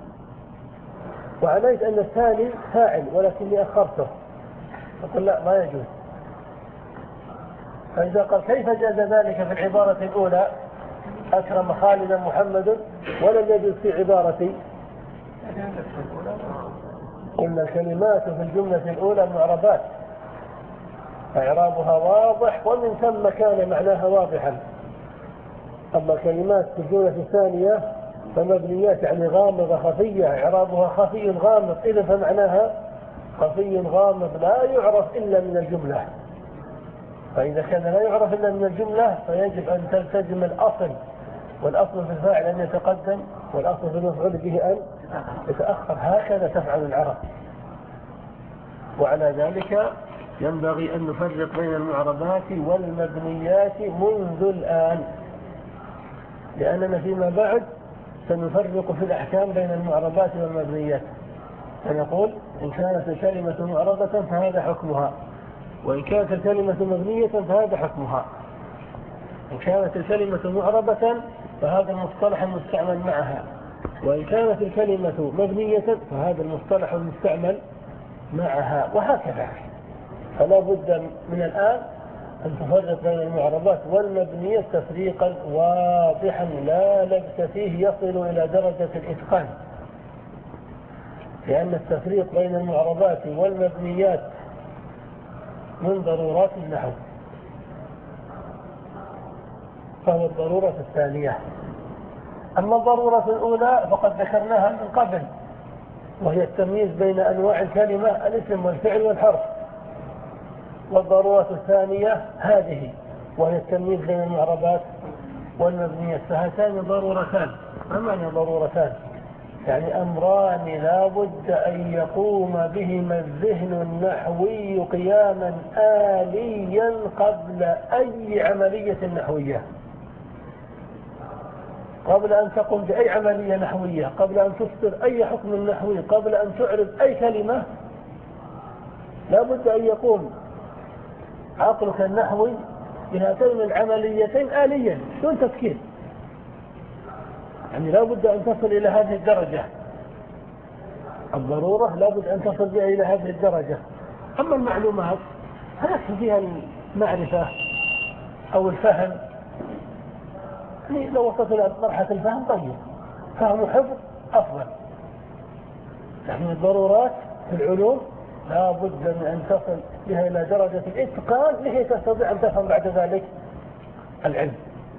وعنيت أن الثاني فاعل ولكني أخرته. يقول لا، ما يجوز. فإذا قال كيف جاز ذلك في العبارة الأولى أكرم خالدا محمد ولم يجوز في عبارتي؟ قلنا الكلمات في الجملة الأولى معربات إعرابها واضح ومن ثم كان معناها واضحا. أما الكلمات في الجملة الثانية فمبنيات، يعني غامضة خفية، إعرابها خفي غامض، إذا فمعناها خفي غامض لا يعرف إلا من الجملة. فإذا كان لا يعرف إلا من الجملة فيجب أن تلتزم الأصل، والأصل في الفاعل أن يتقدم والأصل في المفعول به أن يتأخر. هكذا تفعل العرب. وعلى ذلك ينبغي أن نفرق بين المعربات والمبنيات منذ الآن، لأننا فيما بعد سنفرق في الأحكام بين المعربات والمبنيات، فنقول إن كانت الكلمة معربة فهذا حكمها، وإن كانت الكلمة مبنية فهذا حكمها. إن كانت الكلمة معربة فهذا المصطلح المستعمل معها، وإن كانت الكلمة مبنية فهذا المصطلح المستعمل معها، وهكذا. فلا بد من الآن أن تفرق بين المعربات والمبنية تفريقا واضحا لا لبس فيه يصل إلى درجة الإتقان، لأن التفريق بين المعربات والمبنيات من ضرورات النحو، فهو الضرورة الثانية. أما الضرورة الأولى فقد ذكرناها من قبل، وهي التمييز بين أنواع الكلمة الاسم والفعل والحرف. والضرورة الثانية هذه، وهي التمييز بين المعربات والمبنيات. فهاتان ضرورتان. ما معنى ضرورتان؟ يعني أمران لا بد أن يقوم بهما الذهن النحوي قياما آليا قبل أي عملية نحوية، قبل أن تقوم بأي عملية نحوية، قبل أن تصدر أي حكم نحوي، قبل أن تعرض أي كلمة، لا بد أن يقوم عقلك النحوي بهاتين العمليتين آليا دون تفكير. يعني لا بد أن تصل إلى هذه الدرجة. الضرورة لا بد أن تصل بها إلى هذه الدرجة. أما المعلومات فيكفي فيها المعرفة أو الفهم. يعني لو وصلت إلى مرحلة الفهم طيب، فهم حفظ أفضل. يعني الضرورات في العلوم لا بد من أن تصل بها إلى درجة الإتقان لكي تستطيع أن تفهم بعد ذلك العلم.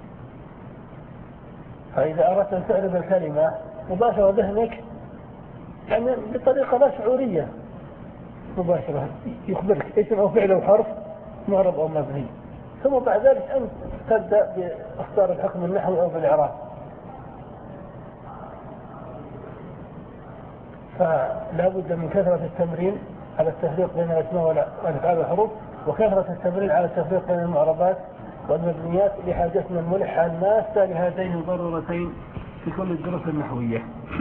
فإذا أردت أن تعرف الكلمة مباشرة ذهنك يعني بطريقة لا شعورية مباشرة يخبرك اسم أو فعل أو حرف معرب أو مبني، ثم بعد ذلك أنت تبدأ باختيار الحكم النحوي أو بالإعراب. فلا بد من كثرة التمرين على التفريق بين الأسماء والأفعال والحروف، وكثرة التمرين على التفريق بين المعربات والمبنيات لحاجتنا الملحة الماسة لهاتين الضرورتين في كل الدروس النحوية.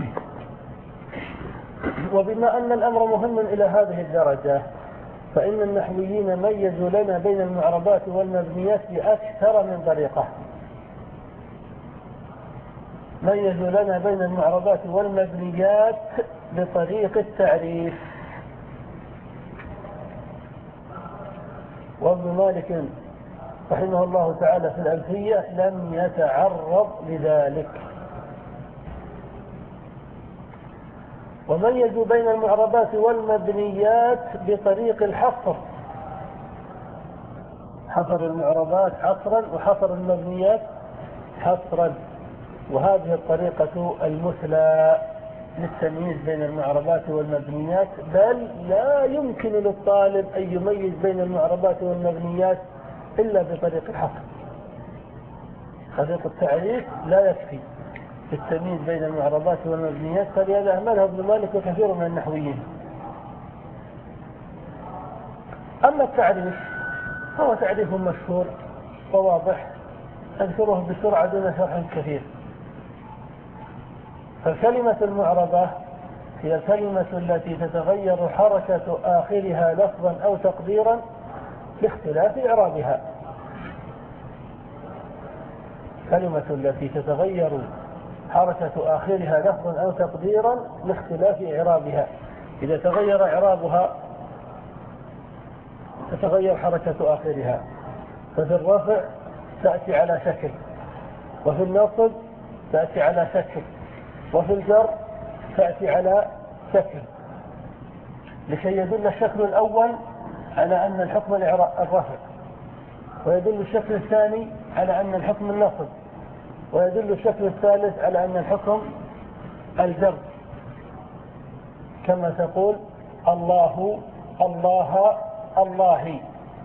وبما أن الأمر مهم إلى هذه الدرجة فإن النحويين ميزوا لنا بين المعربات والمبنيات بأكثر من طريقة. ميزوا لنا بين المعربات والمبنيات بطريق التعريف. وابن مالك رحمه الله تعالى في الألفية لم يتعرض لذلك. وميزوا بين المعربات والمبنيات بطريق الحصر. حصر المعربات حصرا وحصر المبنيات حصرا، وهذه الطريقة المثلى للتمييز بين المعربات والمبنيات، بل لا يمكن للطالب أن يميز بين المعربات والمبنيات إلا بطريق الحصر. طريق التعريف لا يكفي في التمييز بين المعربات والمبنيات، فلهذا أهملها ابن مالك وكثير من النحويين. أما التعريف فهو تعريف مشهور وواضح أذكره بسرعة دون شرح كثير. فالكلمة المعربة هي الكلمة التي تتغير حركة آخرها لفظا أو تقديرا باختلاف إعرابها. كلمة التي تتغير حركة آخرها لفظا أو تقديرا باختلاف إعرابها. إذا تغير إعرابها تتغير حركة آخرها، ففي الرفع تأتي على شكل، وفي النصب تأتي على شكل، وفي الجر تأتي على شكل، لكي يدل الشكل الأول على أن الحكم الرفع، ويدل الشكل الثاني على أن الحكم النصب، ويدل الشكل الثالث على أن الحكم الجر. كما تقول الله الله الله.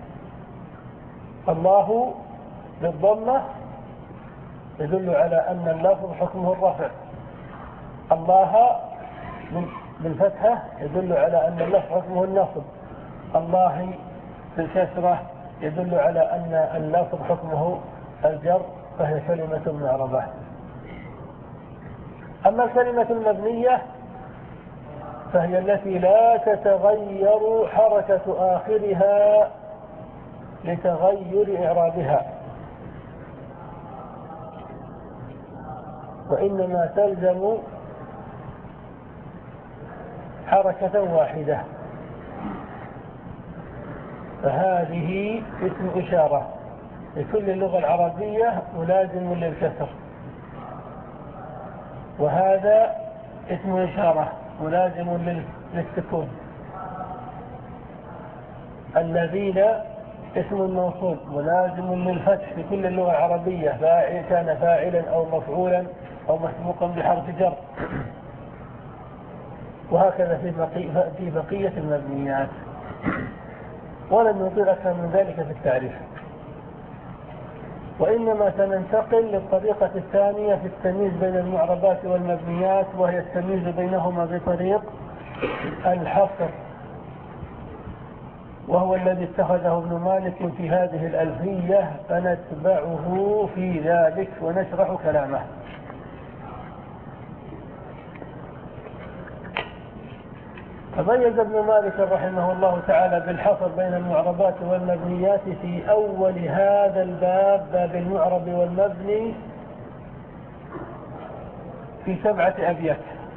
الله بالضمة يدل على أن اللفظ حكمه الرفع. الله بالفتحة يدل على أن اللفظ حكمه النصب. الله بالكسرة يدل على أن اللفظ حكمه الجر، فهي كلمة معربة. أما الكلمة المبنية فهي التي لا تتغير حركة آخرها لتغير إعرابها، وإنما تلزم حركة واحدة. فهذه اسم إشارة لكل اللغة العربية ملازم للكسر، وهذا اسم إشارة ملازم للسكون. الذين اسم موصول ملازم للفتح في كل اللغة العربية، فاعل كان فاعلا أو مفعولا أو مسبوقا بحرف جر، وهكذا في بقية, في بقية المبنيات. ولم يطيل أكثر من ذلك في التعريف. وإنما سننتقل للطريقة الثانية في التمييز بين المعربات والمبنيات، وهي التمييز بينهما بطريق الحصر، وهو الذي اتخذه ابن مالك في هذه الألفية، فنتبعه في ذلك ونشرح كلامه. تميز ابن مالك رحمه الله تعالى بالحصر بين المعربات والمبنيات في أول هذا الباب، باب المعرب والمبني، في سبعة أبيات،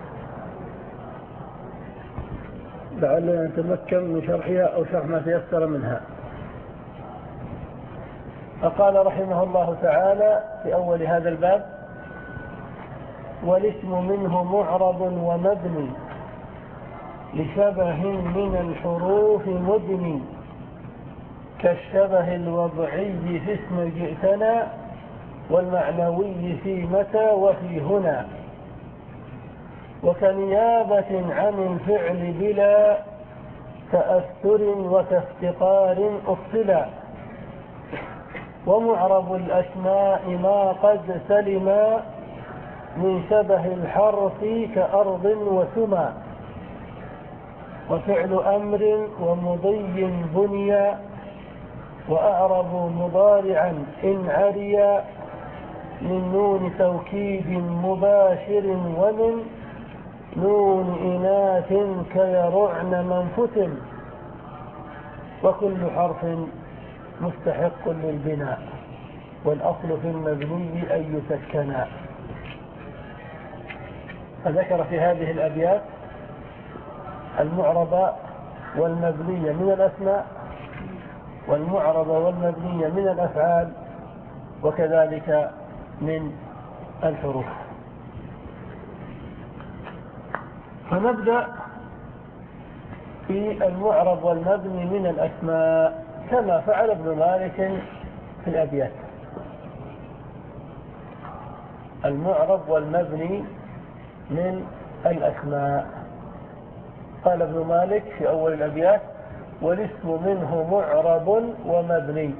لعلنا نتمكن من شرحها أو شرح ما تيسر منها. فقال رحمه الله تعالى في أول هذا الباب: والاسم منه معرب ومبني لشبه من الحروف مدني، كالشبه الوضعي في اسم جئتنا، والمعنوي في متى وفي هنا، وكنيابة عن الفعل بلا تأثر وكافتقار أصلا، ومعرب الأسماء ما قد سلما من شبه الحرف كأرض وسما، وفعل أمر ومضي بنيا، وأعرب مضارعا إن عريا، من نون توكيد مباشر ومن نون إناث كيرعن من فتن، وكل حرف مستحق للبناء، والأصل في المبني أن يسكنا. فذكر في هذه الأبيات المعرب والمبني من الأسماء، والمعرب والمبني من الأفعال، وكذلك من الحروف. فنبدأ في المعرب والمبني من الأسماء كما فعل ابن مالك في الأبيات. المعرب والمبني من الأسماء. قال ابن مالك في أول الأبيات: والاسم منه معرب ومبني.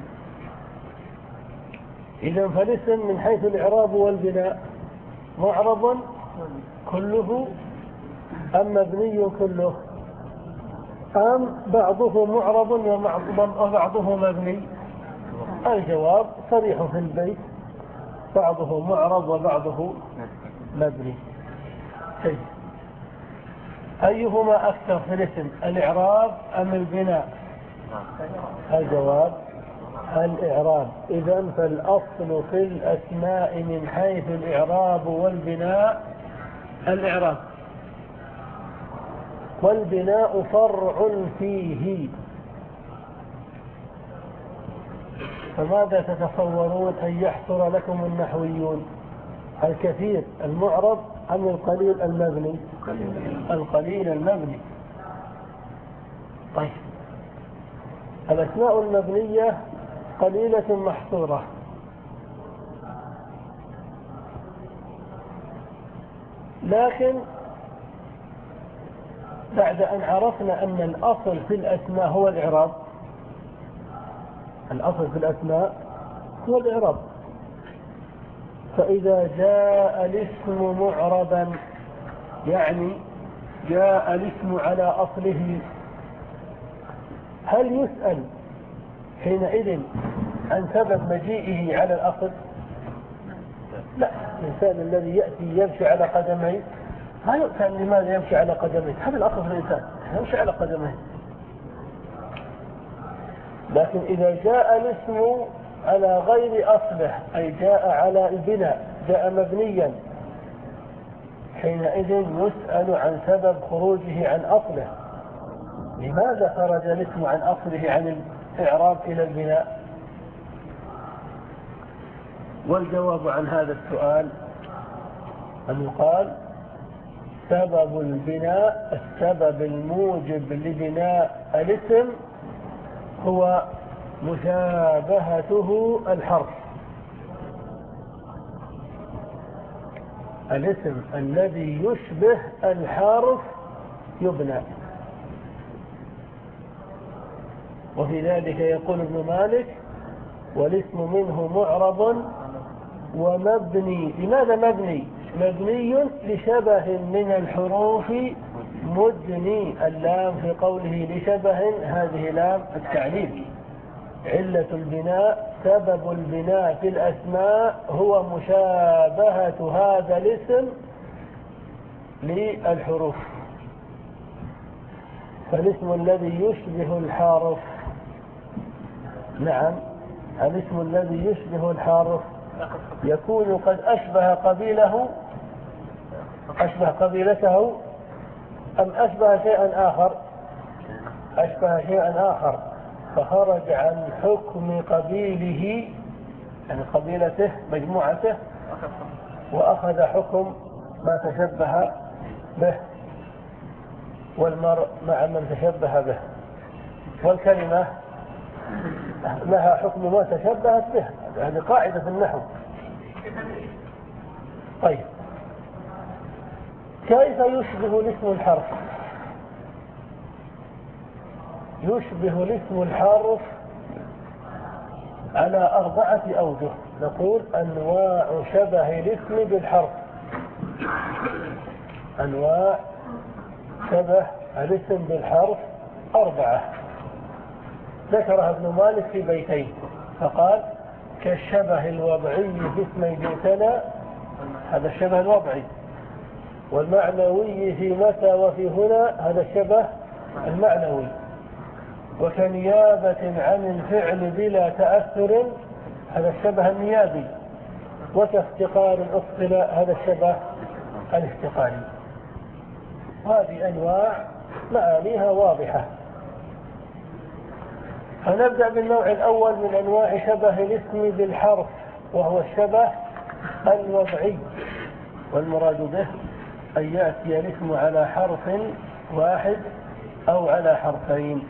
إذن فالاسم من حيث الإعراب والبناء معرب كله أم مبني كله، أم بعضه معرب وبعضه مبني؟ الجواب صريح في البيت: بعضه معرب وبعضه مبني. طيب، أيهما أكثر في الاسم، الإعراب أم البناء؟ الجواب الإعراب. إذن فالأصل في الأسماء من حيث الإعراب والبناء الإعراب، والبناء فرع فيه. فماذا تتصورون أن يحصر لكم النحويون؟ الكثير المعرب أم القليل المبني؟ القليل المبني. طيب، الأسماء المبنية قليلة محصورة، لكن بعد أن عرفنا أن الأصل في الأسماء هو الإعراب، الأصل في الأسماء هو الإعراب، فإذا جاء الاسم معربا يعني جاء الاسم على أصله، هل يسأل حينئذ عن سبب مجيئه على الأصل؟ لا. الإنسان الذي يأتي يمشي على قدميه ما يسأل لماذا يمشي على قدميه، هذا الأصل في الإنسان يمشي على قدميه، لكن إذا جاء الاسم على غير أصله، أي جاء على البناء، جاء مبنيا، حينئذ يسأل عن سبب خروجه عن أصله. لماذا خرج الاسم عن أصله عن الإعراب إلى البناء؟ والجواب عن هذا السؤال أن يقال سبب البناء، السبب الموجب لبناء الاسم هو مشابهته الحرف. الاسم الذي يشبه الحرف يبنى. وفي ذلك يقول ابن مالك والاسم منه معرب ومبني. لماذا مبني؟ مبني لشبه من الحروف مدني. اللام في قوله لشبه هذه لام التعليل. علة البناء، سبب البناء في الأسماء هو مشابهة هذا الاسم للحروف. فالاسم الذي يشبه الحرف، نعم الاسم الذي يشبه الحرف يكون قد أشبه قبيله، أشبه قبيلته، أم أشبه شيئا آخر؟ أشبه شيئا آخر، فخرج عن حكم قبيله، يعني قبيلته مجموعته، وأخذ حكم ما تشبه به، والمرء مع من تشبه به، والكلمة لها حكم ما تشبهت به. هذه قاعدة في النحو. طيب، كيف يشبه الاسم الحرف؟ يشبه الاسم الحرف على أربعة أوجه. نقول أنواع شبه الاسم بالحرف. أنواع شبه الاسم بالحرف أربعة ذكرها ابن مالك في بيتين، فقال كالشبه الوضعي في اسمي جئتنا، هذا الشبه الوضعي، والمعنوي في متى وفي هنا، هذا الشبه المعنوي، وكنيابة عن الفعل بلا تأثر، هذا الشبه النيابي، وكافتقار الأخت لا، هذا الشبه الافتقاري. هذه أنواع معانيها واضحة. فنبدأ بالنوع الأول من أنواع شبه الاسم بالحرف، وهو الشبه الوضعي. والمراد به أن يأتي الاسم على حرف واحد أو على حرفين.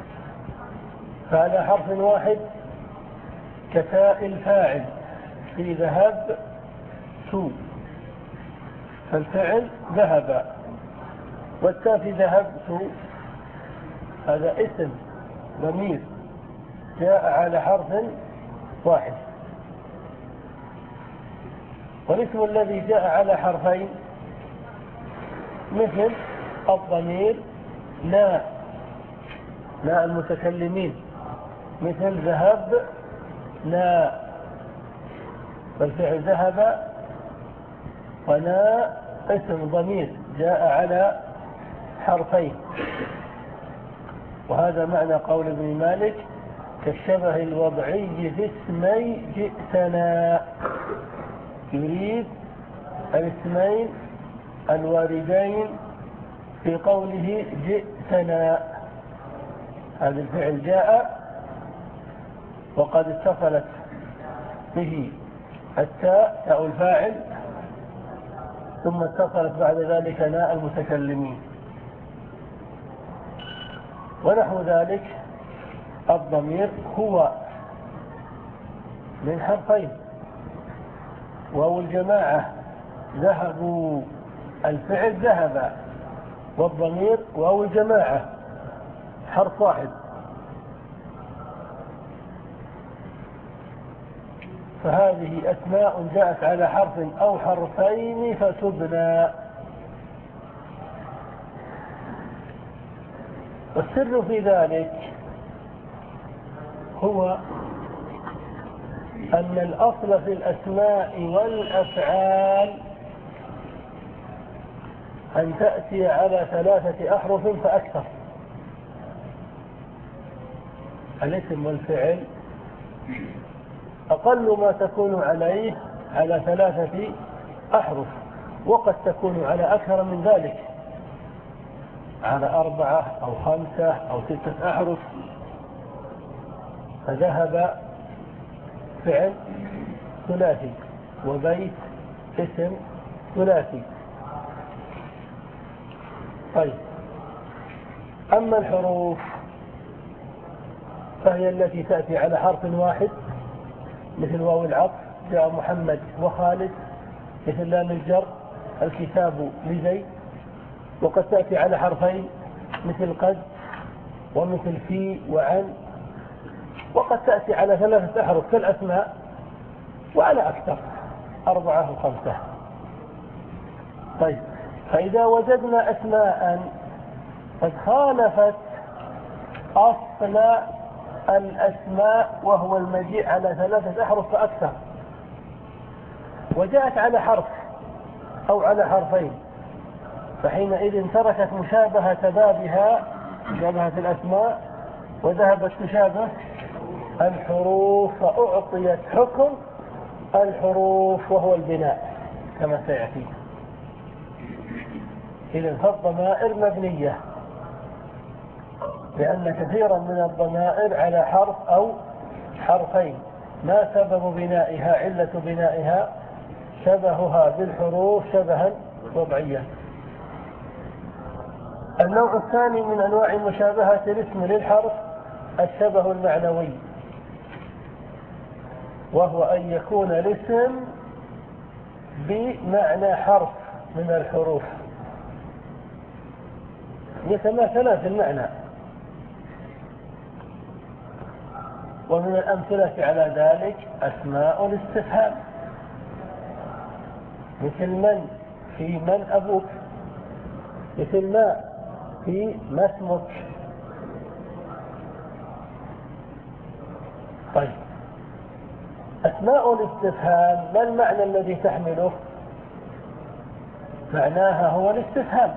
فعلى حرف واحد كتاء الفاعل في ذهب سوء، فالفعل ذهب، والتاء في ذهبت هذا اسم ضمير جاء على حرف واحد. والاسم الذي جاء على حرفين مثل الضمير نا، نا المتكلمين، مثل ذهب نا، فالفعل ذهب، ونا اسم ضمير جاء على حرفين. وهذا معنى قول ابن مالك كالشبه الوضعي في اسمي جئتنا، يريد الاسمين الواردين في قوله جئتنا. هذا الفعل جاء وقد اتصلت به التاء، تاء الفاعل، ثم اتصلت بعد ذلك ناء المتكلمين. ونحو ذلك الضمير هو من حرفين، واو الجماعة ذهبوا، الفعل ذهب، والضمير واو الجماعة حرف واحد. فهذه أسماء جاءت على حرف أو حرفين فتبنى. والسر في ذلك هو أن الأصل في الأسماء والأفعال أن تأتي على ثلاثة أحرف فأكثر. الاسم والفعل أقل ما تكون عليه على ثلاثة أحرف، وقد تكون على أكثر من ذلك، على أربعة أو خمسة أو ستة أحرف. فذهب فعل ثلاثي، وبيت اسم ثلاثي. طيب، أما الحروف فهي التي تأتي على حرف واحد مثل واو العطف جاء محمد وخالد، مثل لام الجر الكتاب لزيد. وقد تأتي على حرفين مثل قد ومثل في وعن. وقد تأتي على ثلاثة أحرف كالأسماء، وعلى أكثر أربعة وخمسة. طيب، فإذا وجدنا أسماء قد خالفت أصل الأسماء وهو المجيء على ثلاثة أحرف فأكثر، وجاءت على حرف أو على حرفين، فحينئذ تركت مشابهة بابها، مشابهة الأسماء، وذهبت تشابه الحروف، فأعطيت حكم الحروف وهو البناء كما سيأتي. إذن فالضمائر مبنية، لأن كثيرا من الضمائر على حرف أو حرفين. ما سبب بنائها؟ علة بنائها شبهها بالحروف شبها وضعيا. النوع الثاني من أنواع مشابهة الاسم للحرف الشبه المعنوي، وهو أن يكون الاسم بمعنى حرف من الحروف، يتماثلا في المعنى. ومن الأمثلة على ذلك أسماء الاستفهام، مثل من في من أبوك، مثل ما في ما اسمك. طيب، أسماء الاستفهام ما المعنى الذي تحمله؟ معناها هو الاستفهام،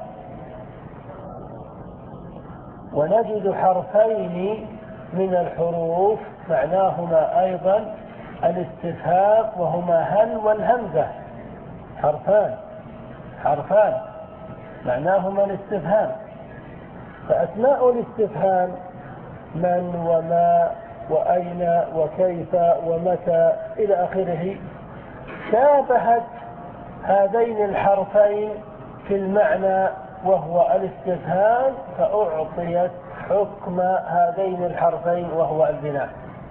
ونجد حرفين من الحروف معناهما أيضا الاستفهام، وهما هل والهمزة. حرفان حرفان معناهما الاستفهام. فأسماء الاستفهام من وما وأين وكيف ومتى إلى آخره شابهت هذين الحرفين في المعنى وهو الاستفهام، فأعطيت حكم هذين الحرفين وهو البناء.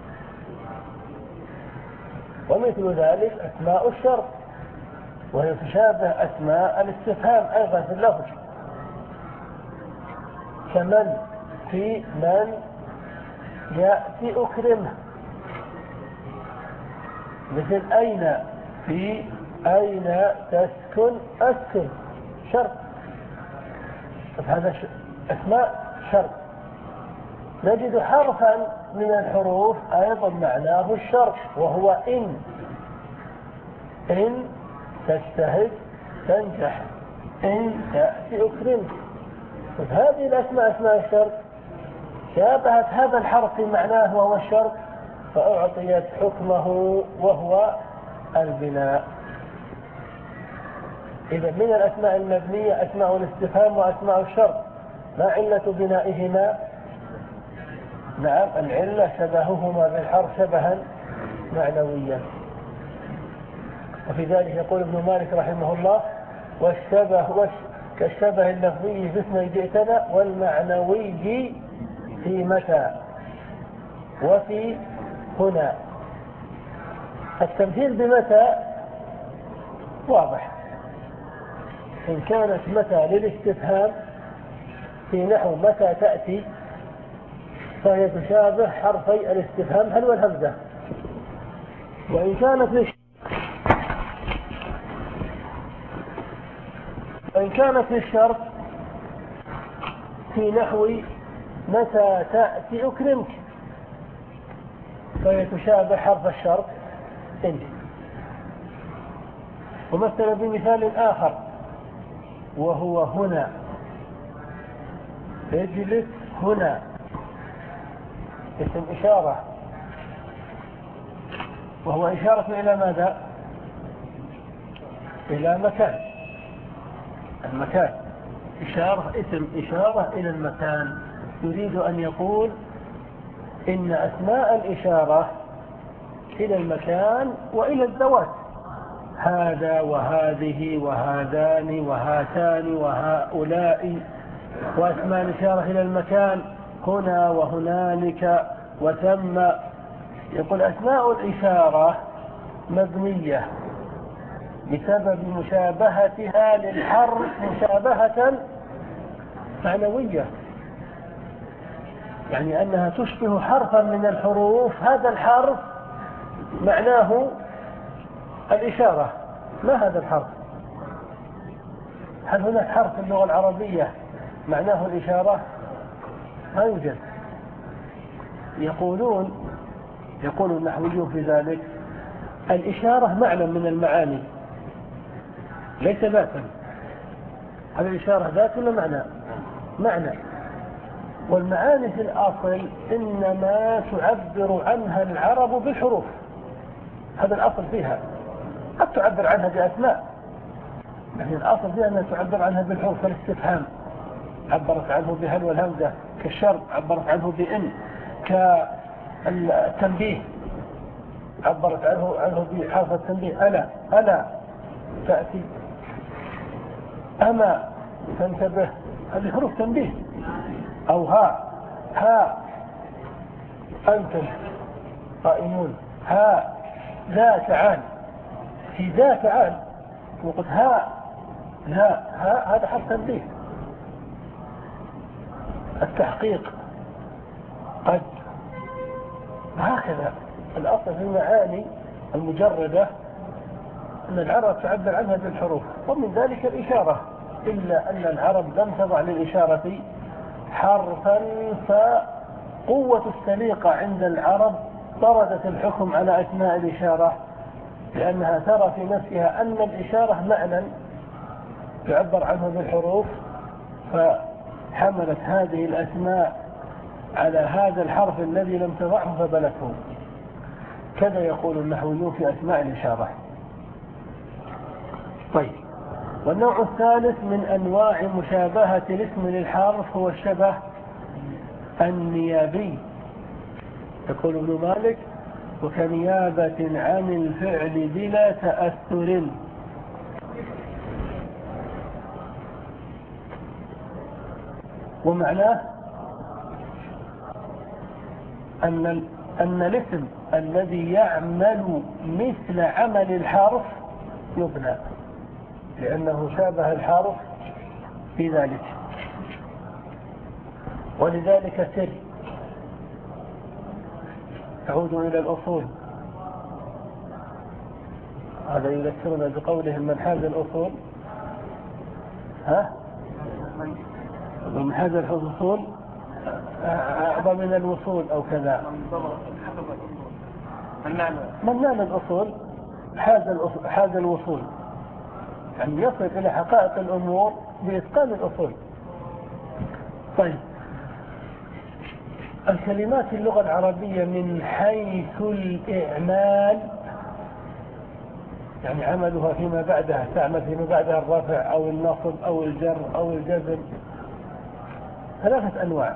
ومثل ذلك أسماء الشرط، وهي تشابه أسماء الاستفهام أيضا في اللفظ، كمن في من يأتي أكرمه، مثل أين في أين تسكن أسكن، شرط. هذا أسماء شرط. نجد حرفا من الحروف أيضا معناه الشرط، وهو إن. إن تجتهد تنجح، إن تأتي أكرمك. هذه الأسماء أسماء الشرط شابهت هذا الحرف في معناه وهو الشرط، فأعطيت حكمه وهو البناء. إذا من الأسماء المبنية أسماء الاستفهام وأسماء الشرط. ما علة بنائهما؟ نعم، العلة شبههما بالحرف شبها معنويا. وفي ذلك يقول ابن مالك رحمه الله: والشبه وش كالشبه اللفظي في اسم جئتنا، والمعنوي في متى وفي هنا. التمثيل بمتى واضح. إن كانت متى للاستفهام في نحو متى تأتي، فهي تشابه حرفي الاستفهام هل والهمزة. وإن كانت للشرط وإن كانت للشرط في نحو متى تأتي أكرمك، فهي تشابه حرف الشرط إن. ومثل بمثال آخر وهو هنا، اجلس هنا. اسم إشارة، وهو إشارة إلى ماذا؟ إلى مكان. المكان إشارة، اسم إشارة إلى المكان. يريد أن يقول إن أسماء الإشارة إلى المكان وإلى الذوات، هذا وهذه وهذان وهاتان وهؤلاء، وأسماء الإشارة إلى المكان هنا وهنالك وثم. يقول أسماء الإشارة مبنية بسبب مشابهتها للحرف مشابهة معنوية، يعني أنها تشبه حرفا من الحروف، هذا الحرف معناه الإشارة. ما هذا الحرف؟ هل هناك حرف في اللغة العربية معناه الإشارة؟ ما يوجد. يقولون يقول النحويون في ذلك الإشارة معنى من المعاني ليس ذاتا. هل الإشارة ذات ولا معنى؟ معنى. والمعاني في الأصل إنما تعبر عنها العرب بالحروف، هذا الأصل فيها. قد تعبر عنها بأسماء، لكن الأصل فيها أنها تعبر عنها بالحروف. كالاستفهام عبرت عنه بهل والهمزة، كالشرط عبرت عنه بإن، كالتنبيه عبرت عنه عنه بحرف التنبيه. ألا ألا تأتي، أما تنتبه، هذه حروف تنبيه. أو ها ها أنتم قائمون، ها لا تعال، في ذا تعال، وقلت ها لا، ها هذا حرف تنبيه. التحقيق قد، هكذا الأصل في المعاني المجردة أن العرب تعبر عنها بالحروف، ومن ذلك الإشارة، إلا أن العرب لم تضع للإشارة حرفا، فقوة السليقة عند العرب طردت الحكم على أسماء الإشارة، لأنها ترى في نفسها أن الإشارة معنى تعبر عنه بالحروف، فحملت هذه الأسماء على هذا الحرف الذي لم تضعه فبلته. كذا يقول النحويون في أسماء الإشارة. طيب، والنوع الثالث من أنواع مشابهة الاسم للحرف هو الشبه النيابي. يقول ابن مالك: وكنيابة عن الفعل بلا تأثر. ومعناه أن أن الاسم الذي يعمل مثل عمل الحرف يبنى، لأنه شابه الحرف في ذلك. ولذلك سر تعود إلى الأصول. هذا يذكرنا بقولهم: من حاز الأصول ها ومن حاز الأصول أعظم من الوصول أو كذا. من نال الأصول حاز الأصول، حاز الوصول، يعني يصل إلى حقائق الأمور بإتقان الأصول. طيب، الكلمات اللغة العربية من حيث الإعمال، يعني عملها فيما بعدها، تعمل فيما بعدها الرفع أو النصب أو الجر أو الجزم، ثلاثة أنواع.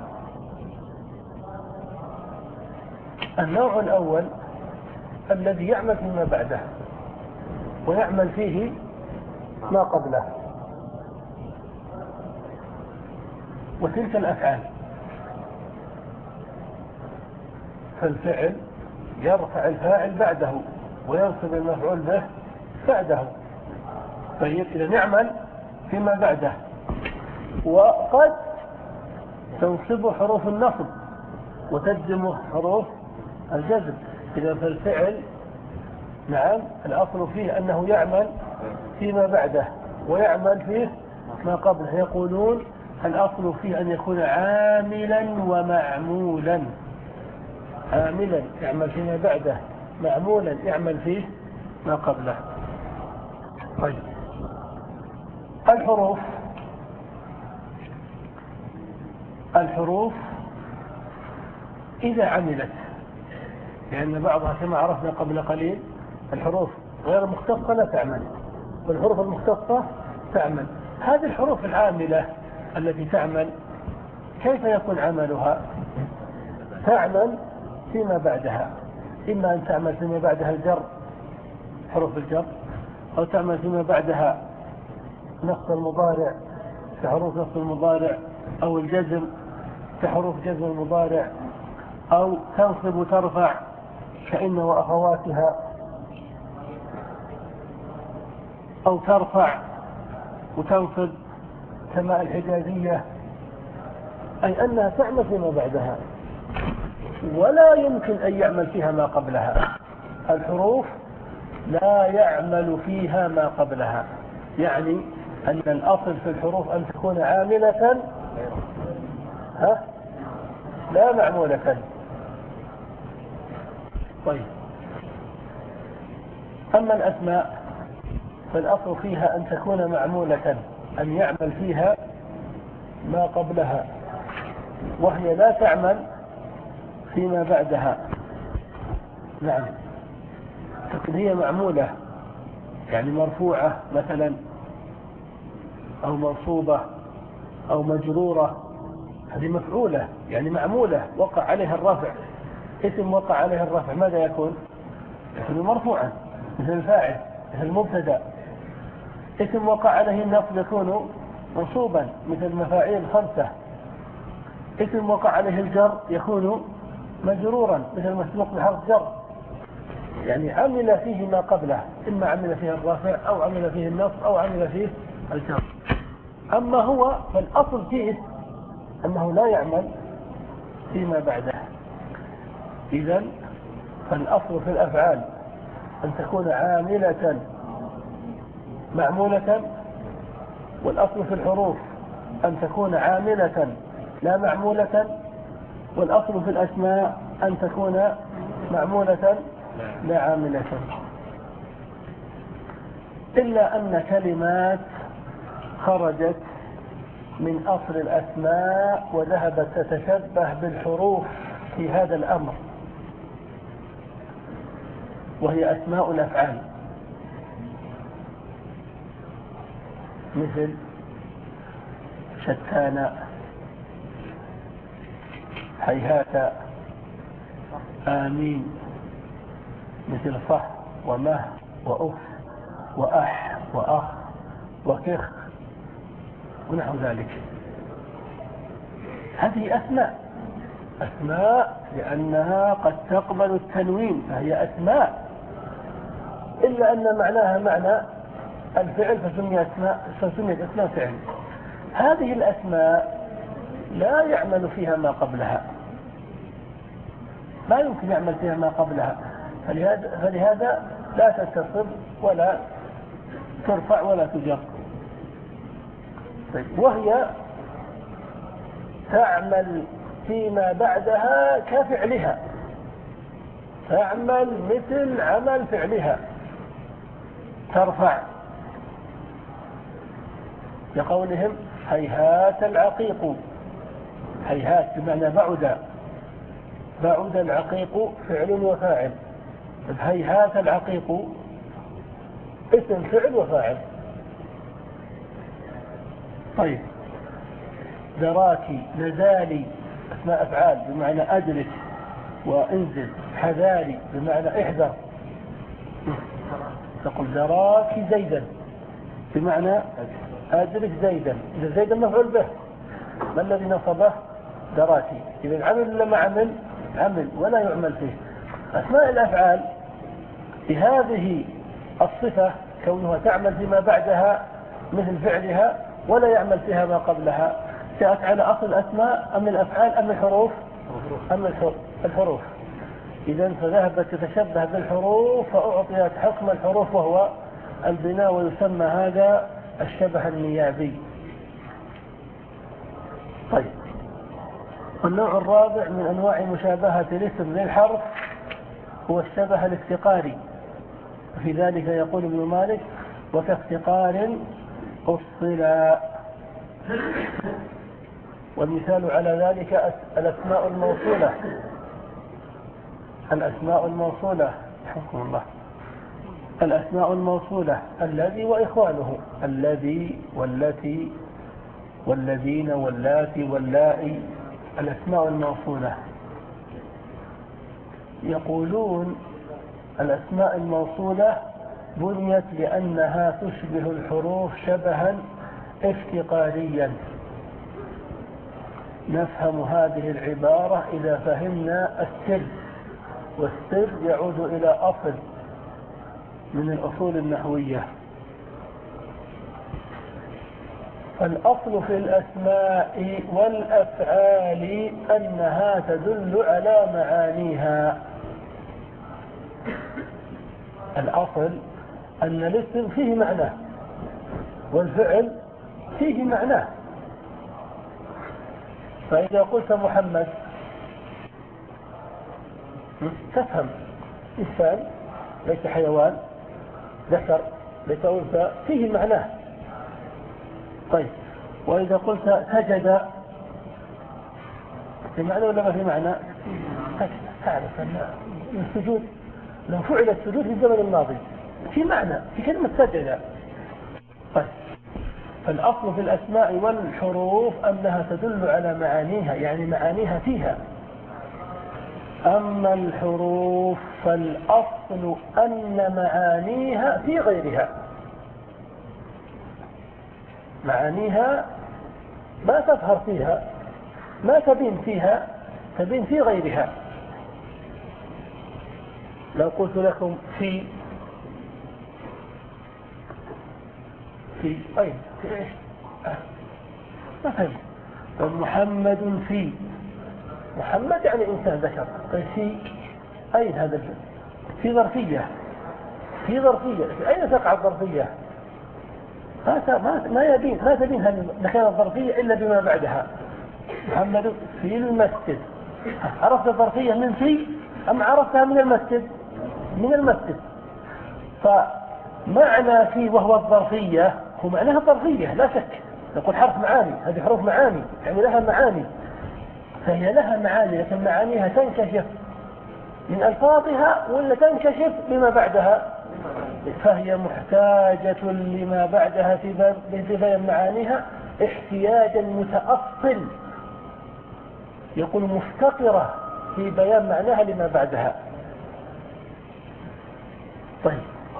النوع الأول الذي يعمل فيما بعده ويعمل فيه ما قبله، وتلك الأفعال. فالفعل يرفع الفاعل بعده وينصب المفعول به بعده. طيب، إذا نعمل فيما بعده، وقد تنصب حروف النصب وتجزم حروف الجزم. إذا فالفعل نعم الأصل فيه أنه يعمل فيما بعده ويعمل فيه ما قبله. يقولون الأصل فيه أن يكون عاملا ومعمولا. عاملا يعمل فيما بعده، معمولا يعمل فيه ما قبله. طيب، الحروف الحروف إذا عملت، لأن بعضها كما عرفنا قبل قليل الحروف غير المختصة لا تعمل، والحروف المختصة تعمل. هذه الحروف العاملة التي تعمل كيف يكون عملها؟ تعمل فيما بعدها، إما أن تعمل فيما بعدها الجر، حروف الجر، أو تعمل فيما بعدها نصب المضارع كحروف نصب المضارع، أو الجزم كحروف جزم المضارع، أو تنصب وترفع كإن وأخواتها، أو ترفع وتنصب كما الحجازية، أي أنها تعمل فيما بعدها ولا يمكن أن يعمل فيها ما قبلها. الحروف لا يعمل فيها ما قبلها، يعني أن الأصل في الحروف أن تكون عاملة ها لا معمولة. طيب، أما الأسماء فالأصل فيها أن تكون معمولة، أن يعمل فيها ما قبلها، وهي لا تعمل فيما بعدها. نعم، تكون هي معمولة، يعني مرفوعة مثلا، أو منصوبة، أو مجرورة، هذه مفعولة يعني معمولة وقع عليها الرفع. اسم وقع عليها الرفع ماذا يكون؟ يكون مرفوعا مثل الفاعل، مثل المبتدا. اسم وقع عليه النصب يكون منصوبا مثل المفاعيل الخمسة. اسم وقع عليه الجر يكون مجرورا مثل مسبوق بحرف جر، يعني عمل فيه ما قبله، إما عمل فيه الرافع أو عمل فيه النصب أو عمل فيه الجر. أما هو فالأصل فيه أنه لا يعمل فيما بعده. إذن فالأصل في الأفعال أن تكون عاملة معمولة، والأصل في الحروف أن تكون عاملة لا معمولة، والأصل في الأسماء أن تكون معمولة لا عاملة. إلا أن كلمات خرجت من أصل الأسماء وذهبت تتشبه بالحروف في هذا الأمر، وهي أسماء الأفعال، مثل شتان، هيهات، آمين، مثل صح ومه وأف وأح وأخ وكخ ونحو ذلك. هذه أسماء أسماء لأنها قد تقبل التنوين، فهي أسماء، إلا أن معناها معنى الفعل فسمي أسماء، فسميت أسماء فعل. هذه الأسماء لا يعمل فيها ما قبلها، لا يمكن يعمل فيها ما قبلها، فلهذا, فلهذا لا تتصل ولا ترفع ولا تجر. طيب، وهي تعمل فيما بعدها كفعلها، تعمل مثل عمل فعلها. ترفع لقولهم هيهات العقيق، هيهات بمعنى بعد، بعد العقيق فعل وفاعل. هيهات العقيق اسم فعل وفاعل. طيب، دراكي، نزالي اسماء افعال بمعنى ادرك وانزل. حذاري بمعنى احذر، تقول دراكي زيدا بمعنى ادرك زيدا. اذا زيدا مفعول به، ما الذي نصبه؟ دراكي. اذا العمل لما عمل عمل ولا يعمل فيه. اسماء الافعال بهذه الصفة، كونها تعمل فيما بعدها مثل فعلها ولا يعمل فيها ما قبلها، جاءت على أصل الأسماء أم الأفعال أم الحروف؟ أم الحروف. إذن فذهبت تتشبه بالحروف فأعطيت حكم الحروف وهو البناء، ويسمى هذا الشبه النيابي. طيب، النوع الرابع من أنواع مشابهة الاسم للحرف هو الشبه الافتقاري. في ذلك يقول ابن مالك: وكافتقار أصلا. والمثال على ذلك الأسماء الموصولة الأسماء الموصولة حكم الله الأسماء الموصولة الذي وإخوانه الذي والتي والذين واللاتي واللائي الأسماء الموصولة. يقولون الأسماء الموصولة بنيت لأنها تشبه الحروف شبها افتقاريا. نفهم هذه العبارة إذا فهمنا السر، والسر يعود إلى أصل من الأصول النحوية. الأصل في الأسماء والأفعال أنها تدل على معانيها. الأصل أن الاسم فيه معنى والفعل فيه معنى. فإذا قلت محمد تفهم إنسان ليس حيوان، ذكر ليس أنثى، فيه معناه. طيب، وإذا قلت سجد في معنى ولا ما في معنى؟ تعرف أن السجود لو فعل السجود في الزمن الماضي في معنى، في كلمة سجد. طيب، فالأصل في الأسماء والحروف أنها تدل على معانيها، يعني معانيها فيها. أما الحروف فالأصل أن معانيها في غيرها، معانيها ما تظهر فيها، ما تبين فيها، تبين في غيرها. لو قلت لكم في في أين في إيش ما فهمت. محمد في محمد يعني إنسان ذكر. في أين هذا الجزء؟ في ظرفية، في ظرفية. في أين تقع الظرفية؟ ما ما يبين ما تبين هذه مكان الظرفية إلا بما بعدها. محمد في المسجد. عرفت الظرفية من في أم عرفتها من المسجد؟ من المسجد. فمعنى في وهو الظرفية هو معناها الظرفية لا شك. نقول حرف معاني، هذه حروف معاني يعني لها معاني، فهي لها معاني، لكن معانيها تنكشف من ألفاظها ولا تنكشف بما بعدها، فهي محتاجة لما بعدها في بيان معانيها احتياجا متأصل، يقول مفتقرة في بيان معناها لما بعدها. طيب،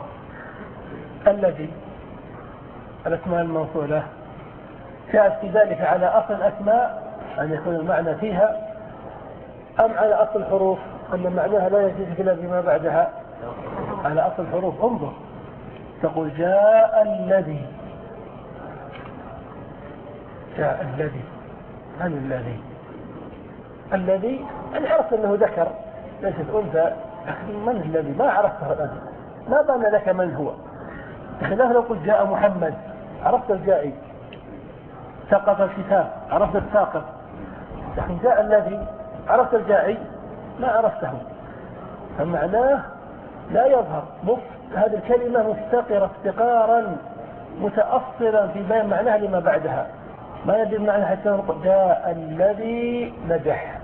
الذي الأسماء الموصولة جاءت في ذلك على أصل الأسماء أن يكون المعنى فيها، أم على أصل الحروف أن معناها لا يجوز إلا بما بعدها؟ على أصل الحروف. انظر، تقول جاء الذي، جاء الذي، من الذي؟ الذي أنا عرفت أنه ذكر ليست أنثى، لكن من الذي ما عرفته الآن، ما بان لك من هو. بخلاف لو قلت جاء محمد عرفت الجائي، سقط الكتاب عرفت الساقط، لكن جاء الذي عرفت الجائي ما عرفته، فمعناه لا يظهر. هذه الكلمة مفتقرة افتقارا متأصلا في بيان معناها لما بعدها، ما يدل معنى حتى نقول جاء الذي نجح،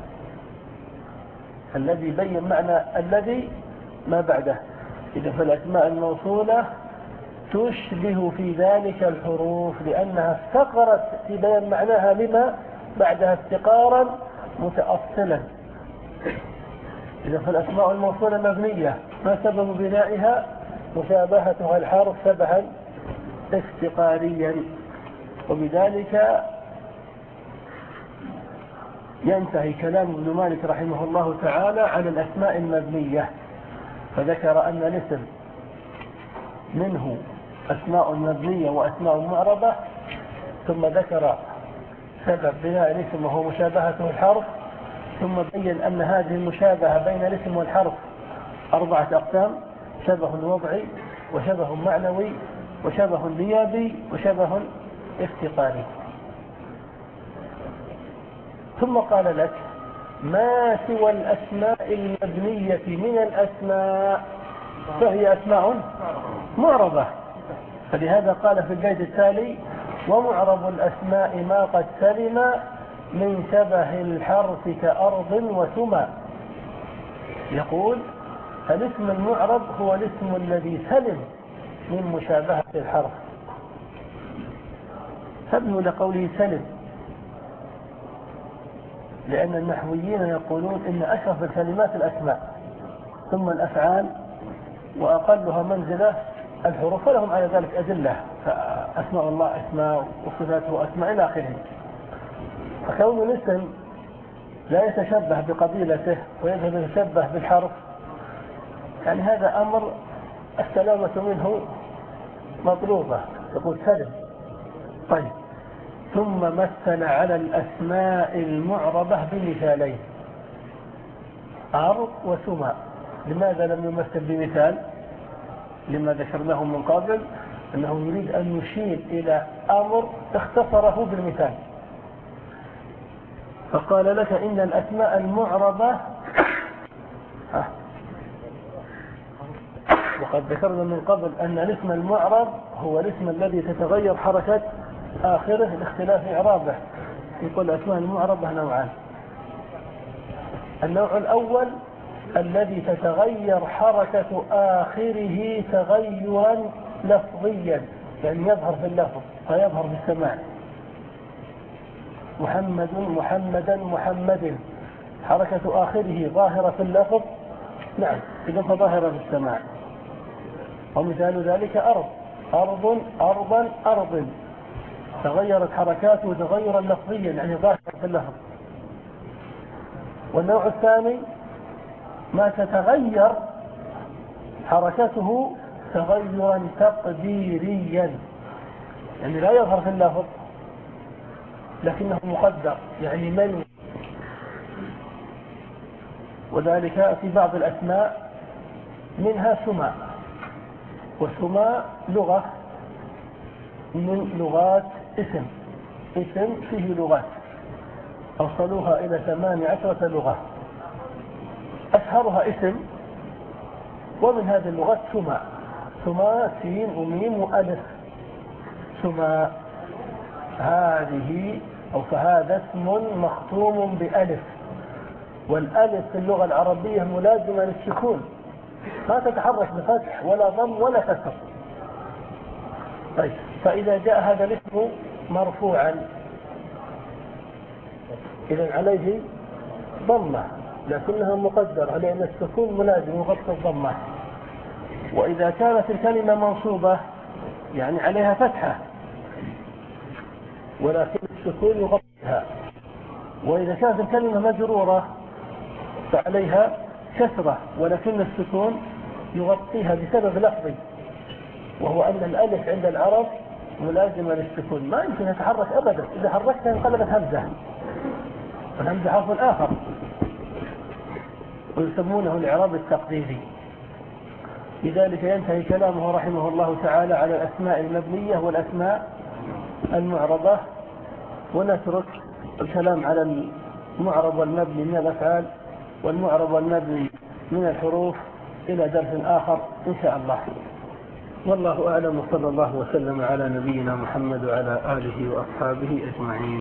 الذي بين معنى الذي ما بعده. إذا فالأسماء الموصولة تشبه في ذلك الحروف لأنها افتقرت في بيان معناها لما بعدها افتقارا متأصلا. إذا فالأسماء الموصولة مبنية، ما سبب بنائها؟ مشابهتها الحرف شبها افتقاريا. وبذلك ينتهي كلام ابن مالك رحمه الله تعالى عن الأسماء المبنية، فذكر أن الاسم منه أسماء مبنية وأسماء معربة، ثم ذكر سبب بناء الاسم وهو مشابهته الحرف، ثم بين أن هذه المشابهة بين الاسم والحرف أربعة أقسام: شبه وضعي، وشبه معنوي، وشبه نيابي، وشبه افتقاري. ثم قال لك ما سوى الأسماء المبنية من الأسماء فهي أسماء معربة. فلهذا قال في البيت التالي: ومعرب الأسماء ما قد سلم من شبه الحرف كأرض وسمى. يقول الاسم المعرب هو الاسم الذي سلم من مشابهة الحرف. سبب لقوله سلم، لأن النحويين يقولون إن أشرف الكلمات الأسماء ثم الأفعال وأقلها منزلة الحروف، ولهم على ذلك أدلة، فأسماء الله أسماء وصفاته أسماء إلى آخره. فكون الاسم لا يتشبه بقبيلته ويذهب يتشبه بالحرف، يعني هذا أمر السلامة منه مطلوبة. يقول سلم. طيب، ثم مثل على الأسماء المعربة بمثالين، عرض وسماء. لماذا لم يمثل بمثال؟ لما ذكرناه من قبل أنه يريد أن يشير إلى أمر اختصره بالمثال، فقال لك إن الأسماء المعربة وقد ذكرنا من قبل أن الاسم المعرب هو الاسم الذي تتغير حركة آخره لاختلاف إعرابه. يقول الأسماء المعربة نوعان. النوع الأول الذي تتغير حركة آخره تغيرا لفظيا، يعني يظهر في اللفظ فيظهر في السماع. محمد محمدا محمد، حركة آخره ظاهرة في اللفظ، نعم، إذا ظاهرة في السماع. ومثال ذلك أرض، أرض أرضا أرض، تغيرت حركاته تغيرا لفظيا، يعني ظاهرة في اللفظ. والنوع الثاني ما تتغير حركته تغيرا تقديريا، يعني لا يظهر في اللفظ لكنه مقدر، يعني منوي. وذلك في بعض الأسماء، منها سماء. وسماء لغة من لغات اسم، اسم فيه لغات أوصلوها إلى ثمان عشرة لغة، أشهرها اسم، ومن هذه اللغات سماء. سماء سين وميم وألف. سماء هذه أو فهذا اسم مختوم بألف، والألف في اللغة العربية ملازمة للسكون، ما تتحرك بفتح ولا ضم ولا كسر. طيب، فإذا جاء هذا الاسم مرفوعا إذن عليه ضمة، لكنها مقدرة لأن السكون ملازم يغطي الضمة. وإذا كانت الكلمة منصوبة يعني عليها فتحة ولكن السكون يغطيها. وإذا كانت الكلمة مجرورة فعليها كسرة ولكن السكون يغطيها بسبب لفظي، وهو أن الألف عند العرب ملازمة للسكون، ما يمكن يتحرك أبدا، إذا حركتها انقلبت همزة، والهمزة حرف آخر ويسمونه الإعراب التقديري. لذلك ينتهي كلامه رحمه الله تعالى على الأسماء المبنية والأسماء المعربة، ونترك الكلام على المعرب والمبني من الأفعال والمعرب والمبني من الحروف إلى درس آخر إن شاء الله. والله أعلم، وصلى الله وسلم على نبينا محمد وعلى آله وأصحابه أجمعين.